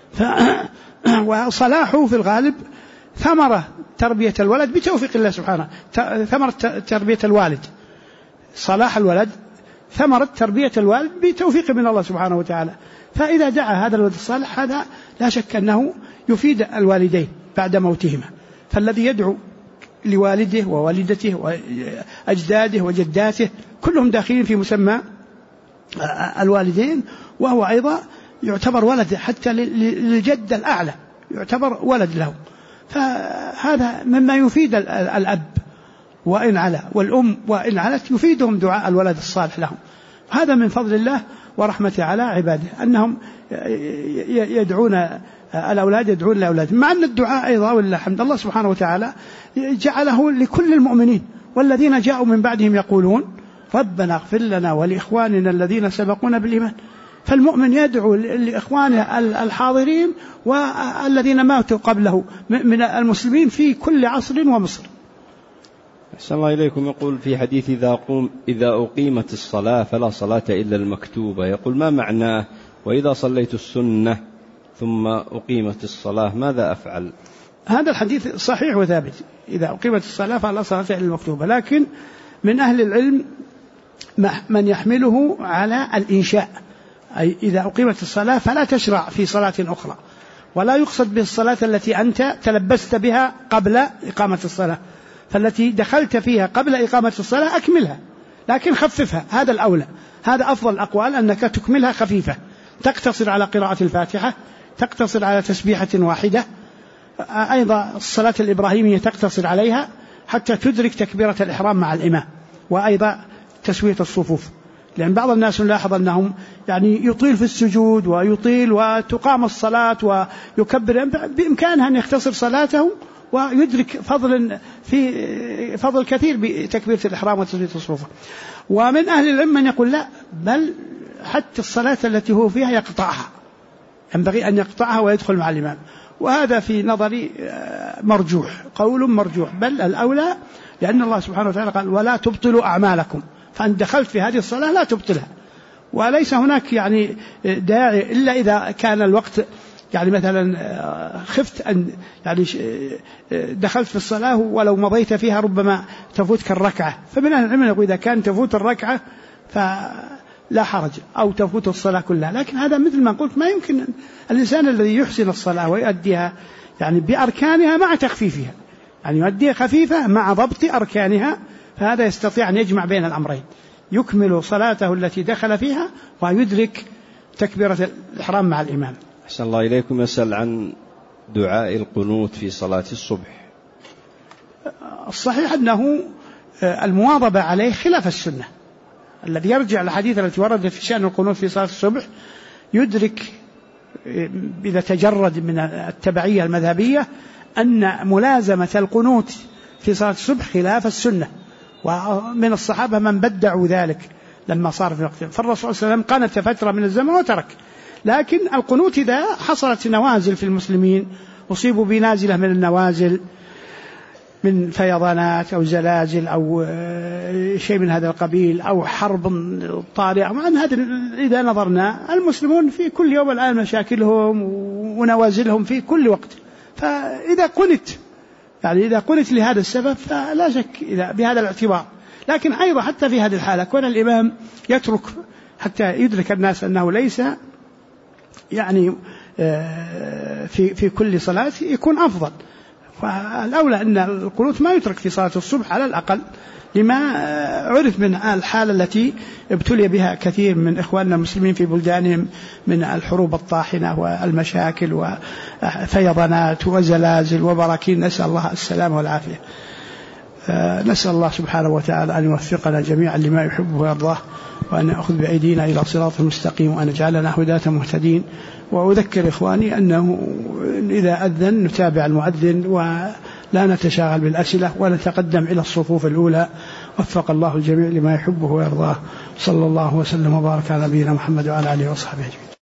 وصلاحه في الغالب ثمرة تربية الولد بتوفيق الله سبحانه، ثمرة تربية الوالد، صلاح الولد ثمرة تربية الوالد بتوفيق من الله سبحانه وتعالى. فإذا دعا هذا الولد الصالح هذا لا شك أنه يفيد الوالدين بعد موتهما. فالذي يدعو لوالده ووالدته وأجداده وجداته كلهم داخلين في مسمى الوالدين، وهو أيضا يعتبر ولد، حتى للجد الأعلى يعتبر ولد له. فهذا مما يفيد الأب وإن علا، والأم وإن علت يفيدهم دعاء الولد الصالح لهم. هذا من فضل الله ورحمته على عباده، أنهم يدعون الأولاد، يدعون الأولاد، مع أن الدعاء أيضا ولله الحمد الله سبحانه وتعالى جعله لكل المؤمنين، والذين جاءوا من بعدهم يقولون: ربنا اغفر لنا ولإخواننا الذين سبقونا بالإيمان. فالمؤمن يدعو لإخوانه الحاضرين والذين ماتوا قبله من المسلمين في كل عصر ومصر. أحسن الله إليكم. يقول في حديث: إذا أقيمت الصلاة فلا صلاة إلا المكتوبة. يقول: ما معناه؟ وإذا صليت السنة ثم أقيمت الصلاة ماذا أفعل؟ هذا الحديث صحيح وثابت: إذا أقيمت الصلاة فلا صلاة إلا المكتوبة. لكن من أهل العلم من يحمله على الإنشاء، أي إذا أقيمت الصلاة فلا تشرع في صلاة أخرى، ولا يقصد بالصلاة التي أنت تلبست بها قبل إقامة الصلاة، فالتي دخلت فيها قبل إقامة الصلاة أكملها، لكن خففها، هذا الأولى، هذا أفضل الأقوال، أنك تكملها خفيفة، تقتصر على قراءة الفاتحة تقتصر على تسبيحة واحدة. أيضا الصلاة الإبراهيمية تقتصر عليها حتى تدرك تكبيرة الإحرام مع الإمام، وأيضا تسوية الصفوف، لأن بعض الناس نلاحظ أنهم يعني يطيل في السجود ويطيل وتقام الصلاة ويكبر، بإمكانه أن يختصر صلاته ويدرك فضل كثير بتكبيرة الإحرام وتسوية الصفوف. ومن أهل العلم من يقول لا، بل حتى الصلاة التي هو فيها يقطعها، ينبغي أن يقطعها ويدخل مع الإمام، وهذا في نظري مرجوح، قول مرجوح، بل الأولى، لأن الله سبحانه وتعالى قال ولا تبطلوا أعمالكم، فأن دخلت في هذه الصلاة لا تبطلها. وليس هناك يعني داعي إلا إذا كان الوقت يعني مثلا خفت أن يعني دخلت في الصلاة ولو مضيت فيها ربما تفوتك الركعة، فمن أهل العلم يقول إذا كان تفوت الركعة فلا حرج، أو تفوت الصلاة كلها. لكن هذا مثل ما قلت ما يمكن الإنسان الذي يحسن الصلاة ويؤديها يعني بأركانها مع تخفيفها، يعني يؤديها خفيفة مع ضبط أركانها، فهذا يستطيع أن يجمع بين الأمرين، يكمل صلاته التي دخل فيها ويدرك تكبيرة الإحرام مع الإمام. أحسن الله إليكم. يسأل عن دعاء القنوت في صلاة الصبح. الصحيح أنه المواظبة عليه خلاف السنة. الذي يرجع للحديث التي وردت في شأن القنوت في صلاة الصبح يدرك إذا تجرد من التبعية المذهبية أن ملازمة القنوت في صلاة الصبح خلاف السنة، ومن الصحابة من بدعوا ذلك لما صار في وقته، فالرسول صلى الله عليه وسلم قنت فترة من الزمن وترك. لكن القنوت إذا حصلت نوازل في المسلمين، أصيبوا بنازلة من النوازل من فيضانات أو زلازل أو شيء من هذا القبيل أو حرب طارئة، مع أن هذا إذا نظرنا المسلمون في كل يوم الآن مشاكلهم ونوازلهم في كل وقت، فإذا قنت يعني إذا قنت لهذا السبب فلا شك بهذا الاعتبار. لكن أيضا حتى في هذه الحالة كون الإمام يترك حتى يدرك الناس أنه ليس يعني في كل صلاة يكون أفضل. فالأولى أن القنوت ما يترك في صلاة الصبح على الأقل، لما عرف من الحالة التي ابتلي بها كثير من إخواننا المسلمين في بلدانهم من الحروب الطاحنة والمشاكل وفيضانات وزلازل وبراكين، نسأل الله السلامة والعافية. نسأل الله سبحانه وتعالى أن يوفقنا جميعا لما يحبه ويرضاه، وأن يأخذ بأيدينا إلى صراط المستقيم، وأن يجعلنا هداة مهتدين. وأذكر إخواني أنه إذا أذن نتابع المؤذن ولا نتشاغل بالأسئلة ونتقدم إلى الصفوف الأولى. وفق الله الجميع لما يحبه ويرضاه. صلى الله وسلم وبارك على نبينا محمد وعلى آله وصحبه أجمعين.